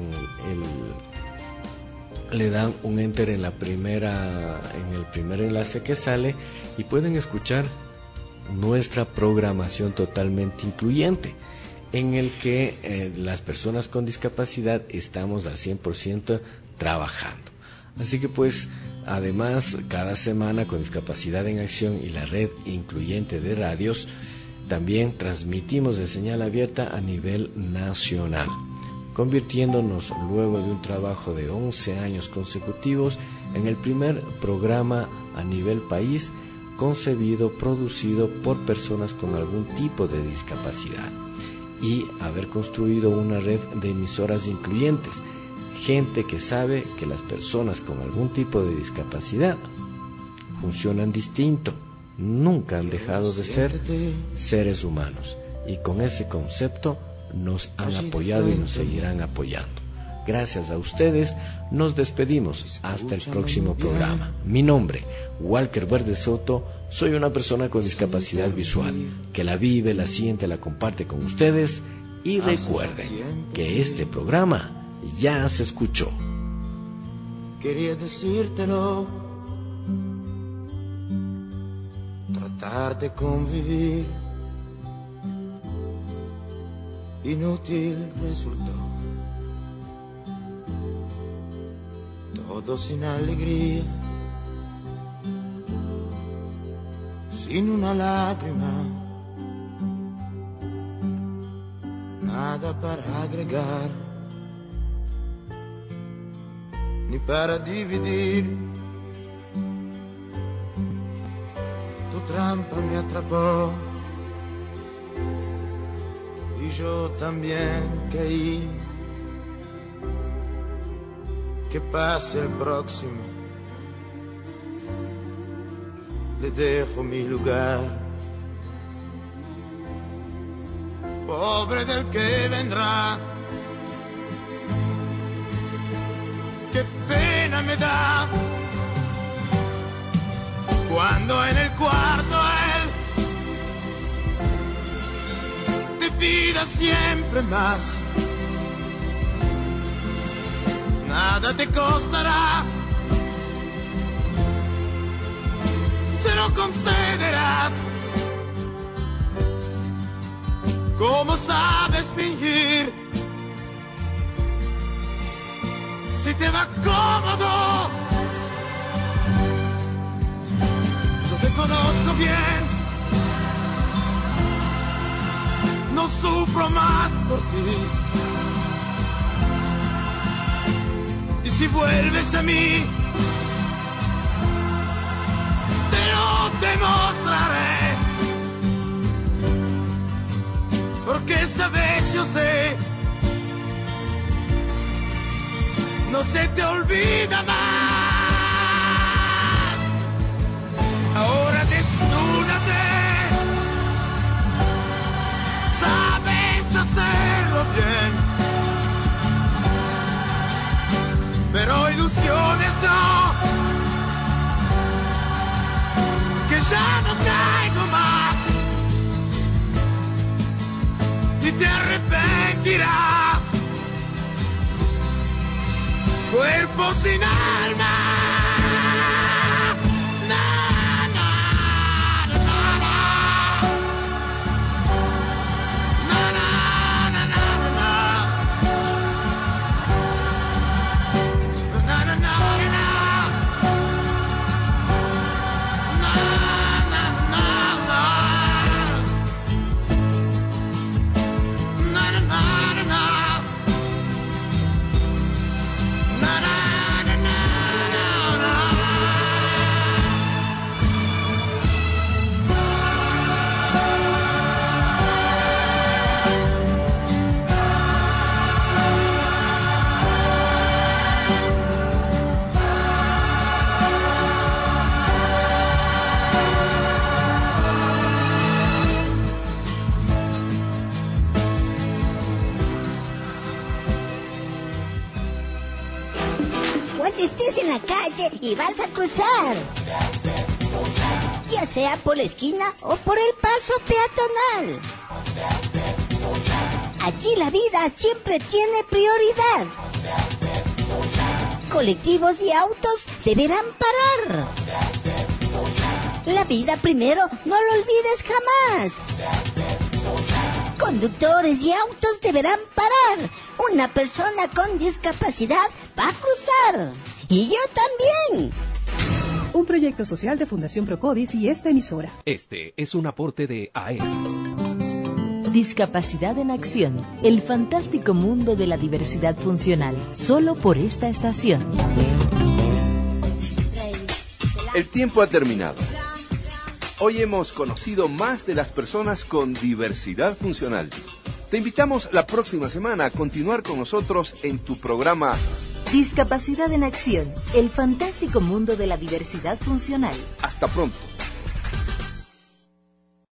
un enter en el primer enlace que sale y pueden escuchar nuestra programación totalmente incluyente, en el que las personas con discapacidad estamos al 100% trabajando. Así que pues, además, cada semana con Discapacidad en Acción y la red incluyente de radios, también transmitimos de señal abierta a nivel nacional, convirtiéndonos luego de un trabajo de 11 años consecutivos en el primer programa a nivel país concebido, producido por personas con algún tipo de discapacidad, y haber construido una red de emisoras incluyentes, gente que sabe que las personas con algún tipo de discapacidad funcionan distinto, nunca han dejado de ser seres humanos, y con ese concepto nos han apoyado y nos seguirán apoyando. Gracias a ustedes nos despedimos hasta el próximo programa. Mi nombre, Walker Verde Soto, soy una persona con discapacidad visual, que la vive, la siente, la comparte con ustedes, y recuerden que este programa ya se escuchó. Quería decírtelo, tratar de convivir, inútil resultó. Todo sin alegría, sin una lágrima, nada para agregar, ni para dividir. Tu trampa me atrapó y yo también caí. Que pase el próximo, le dejo mi lugar. Pobre del que vendrá, qué pena me da cuando quieras siempre más. Nada te costará, se lo concederás. ¿Cómo sabes fingir? Si te va cómodo, yo te conozco bien, no sufro más por ti. Y si vuelves a mí, te lo demostraré. Porque esta vez yo sé, no se te olvida más. Ahora desnúdate, sabes hacerlo bien, pero ilusiones no, que ya no caigo más. Y te arrepentirás, cuerpo sin alma. Na, na, na, na, na. Na, na, na, na, na. Na, na, na, na. Cuando estés en la calle y vas a cruzar, ya sea por la esquina o por el paso peatonal, allí la vida siempre tiene prioridad. Colectivos y autos deberán parar. La vida primero, no lo olvides jamás. Conductores y autos deberán parar. Una persona con discapacidad va a cruzar. Y yo también. Un proyecto social de Fundación Procodis y esta emisora. Este es un aporte de AER. Discapacidad en Acción, el fantástico mundo de la diversidad funcional, solo por esta estación. El tiempo ha terminado. Hoy hemos conocido más de las personas con diversidad funcional. Te invitamos la próxima semana a continuar con nosotros en tu programa Discapacidad en Acción, el fantástico mundo de la diversidad funcional. Hasta pronto.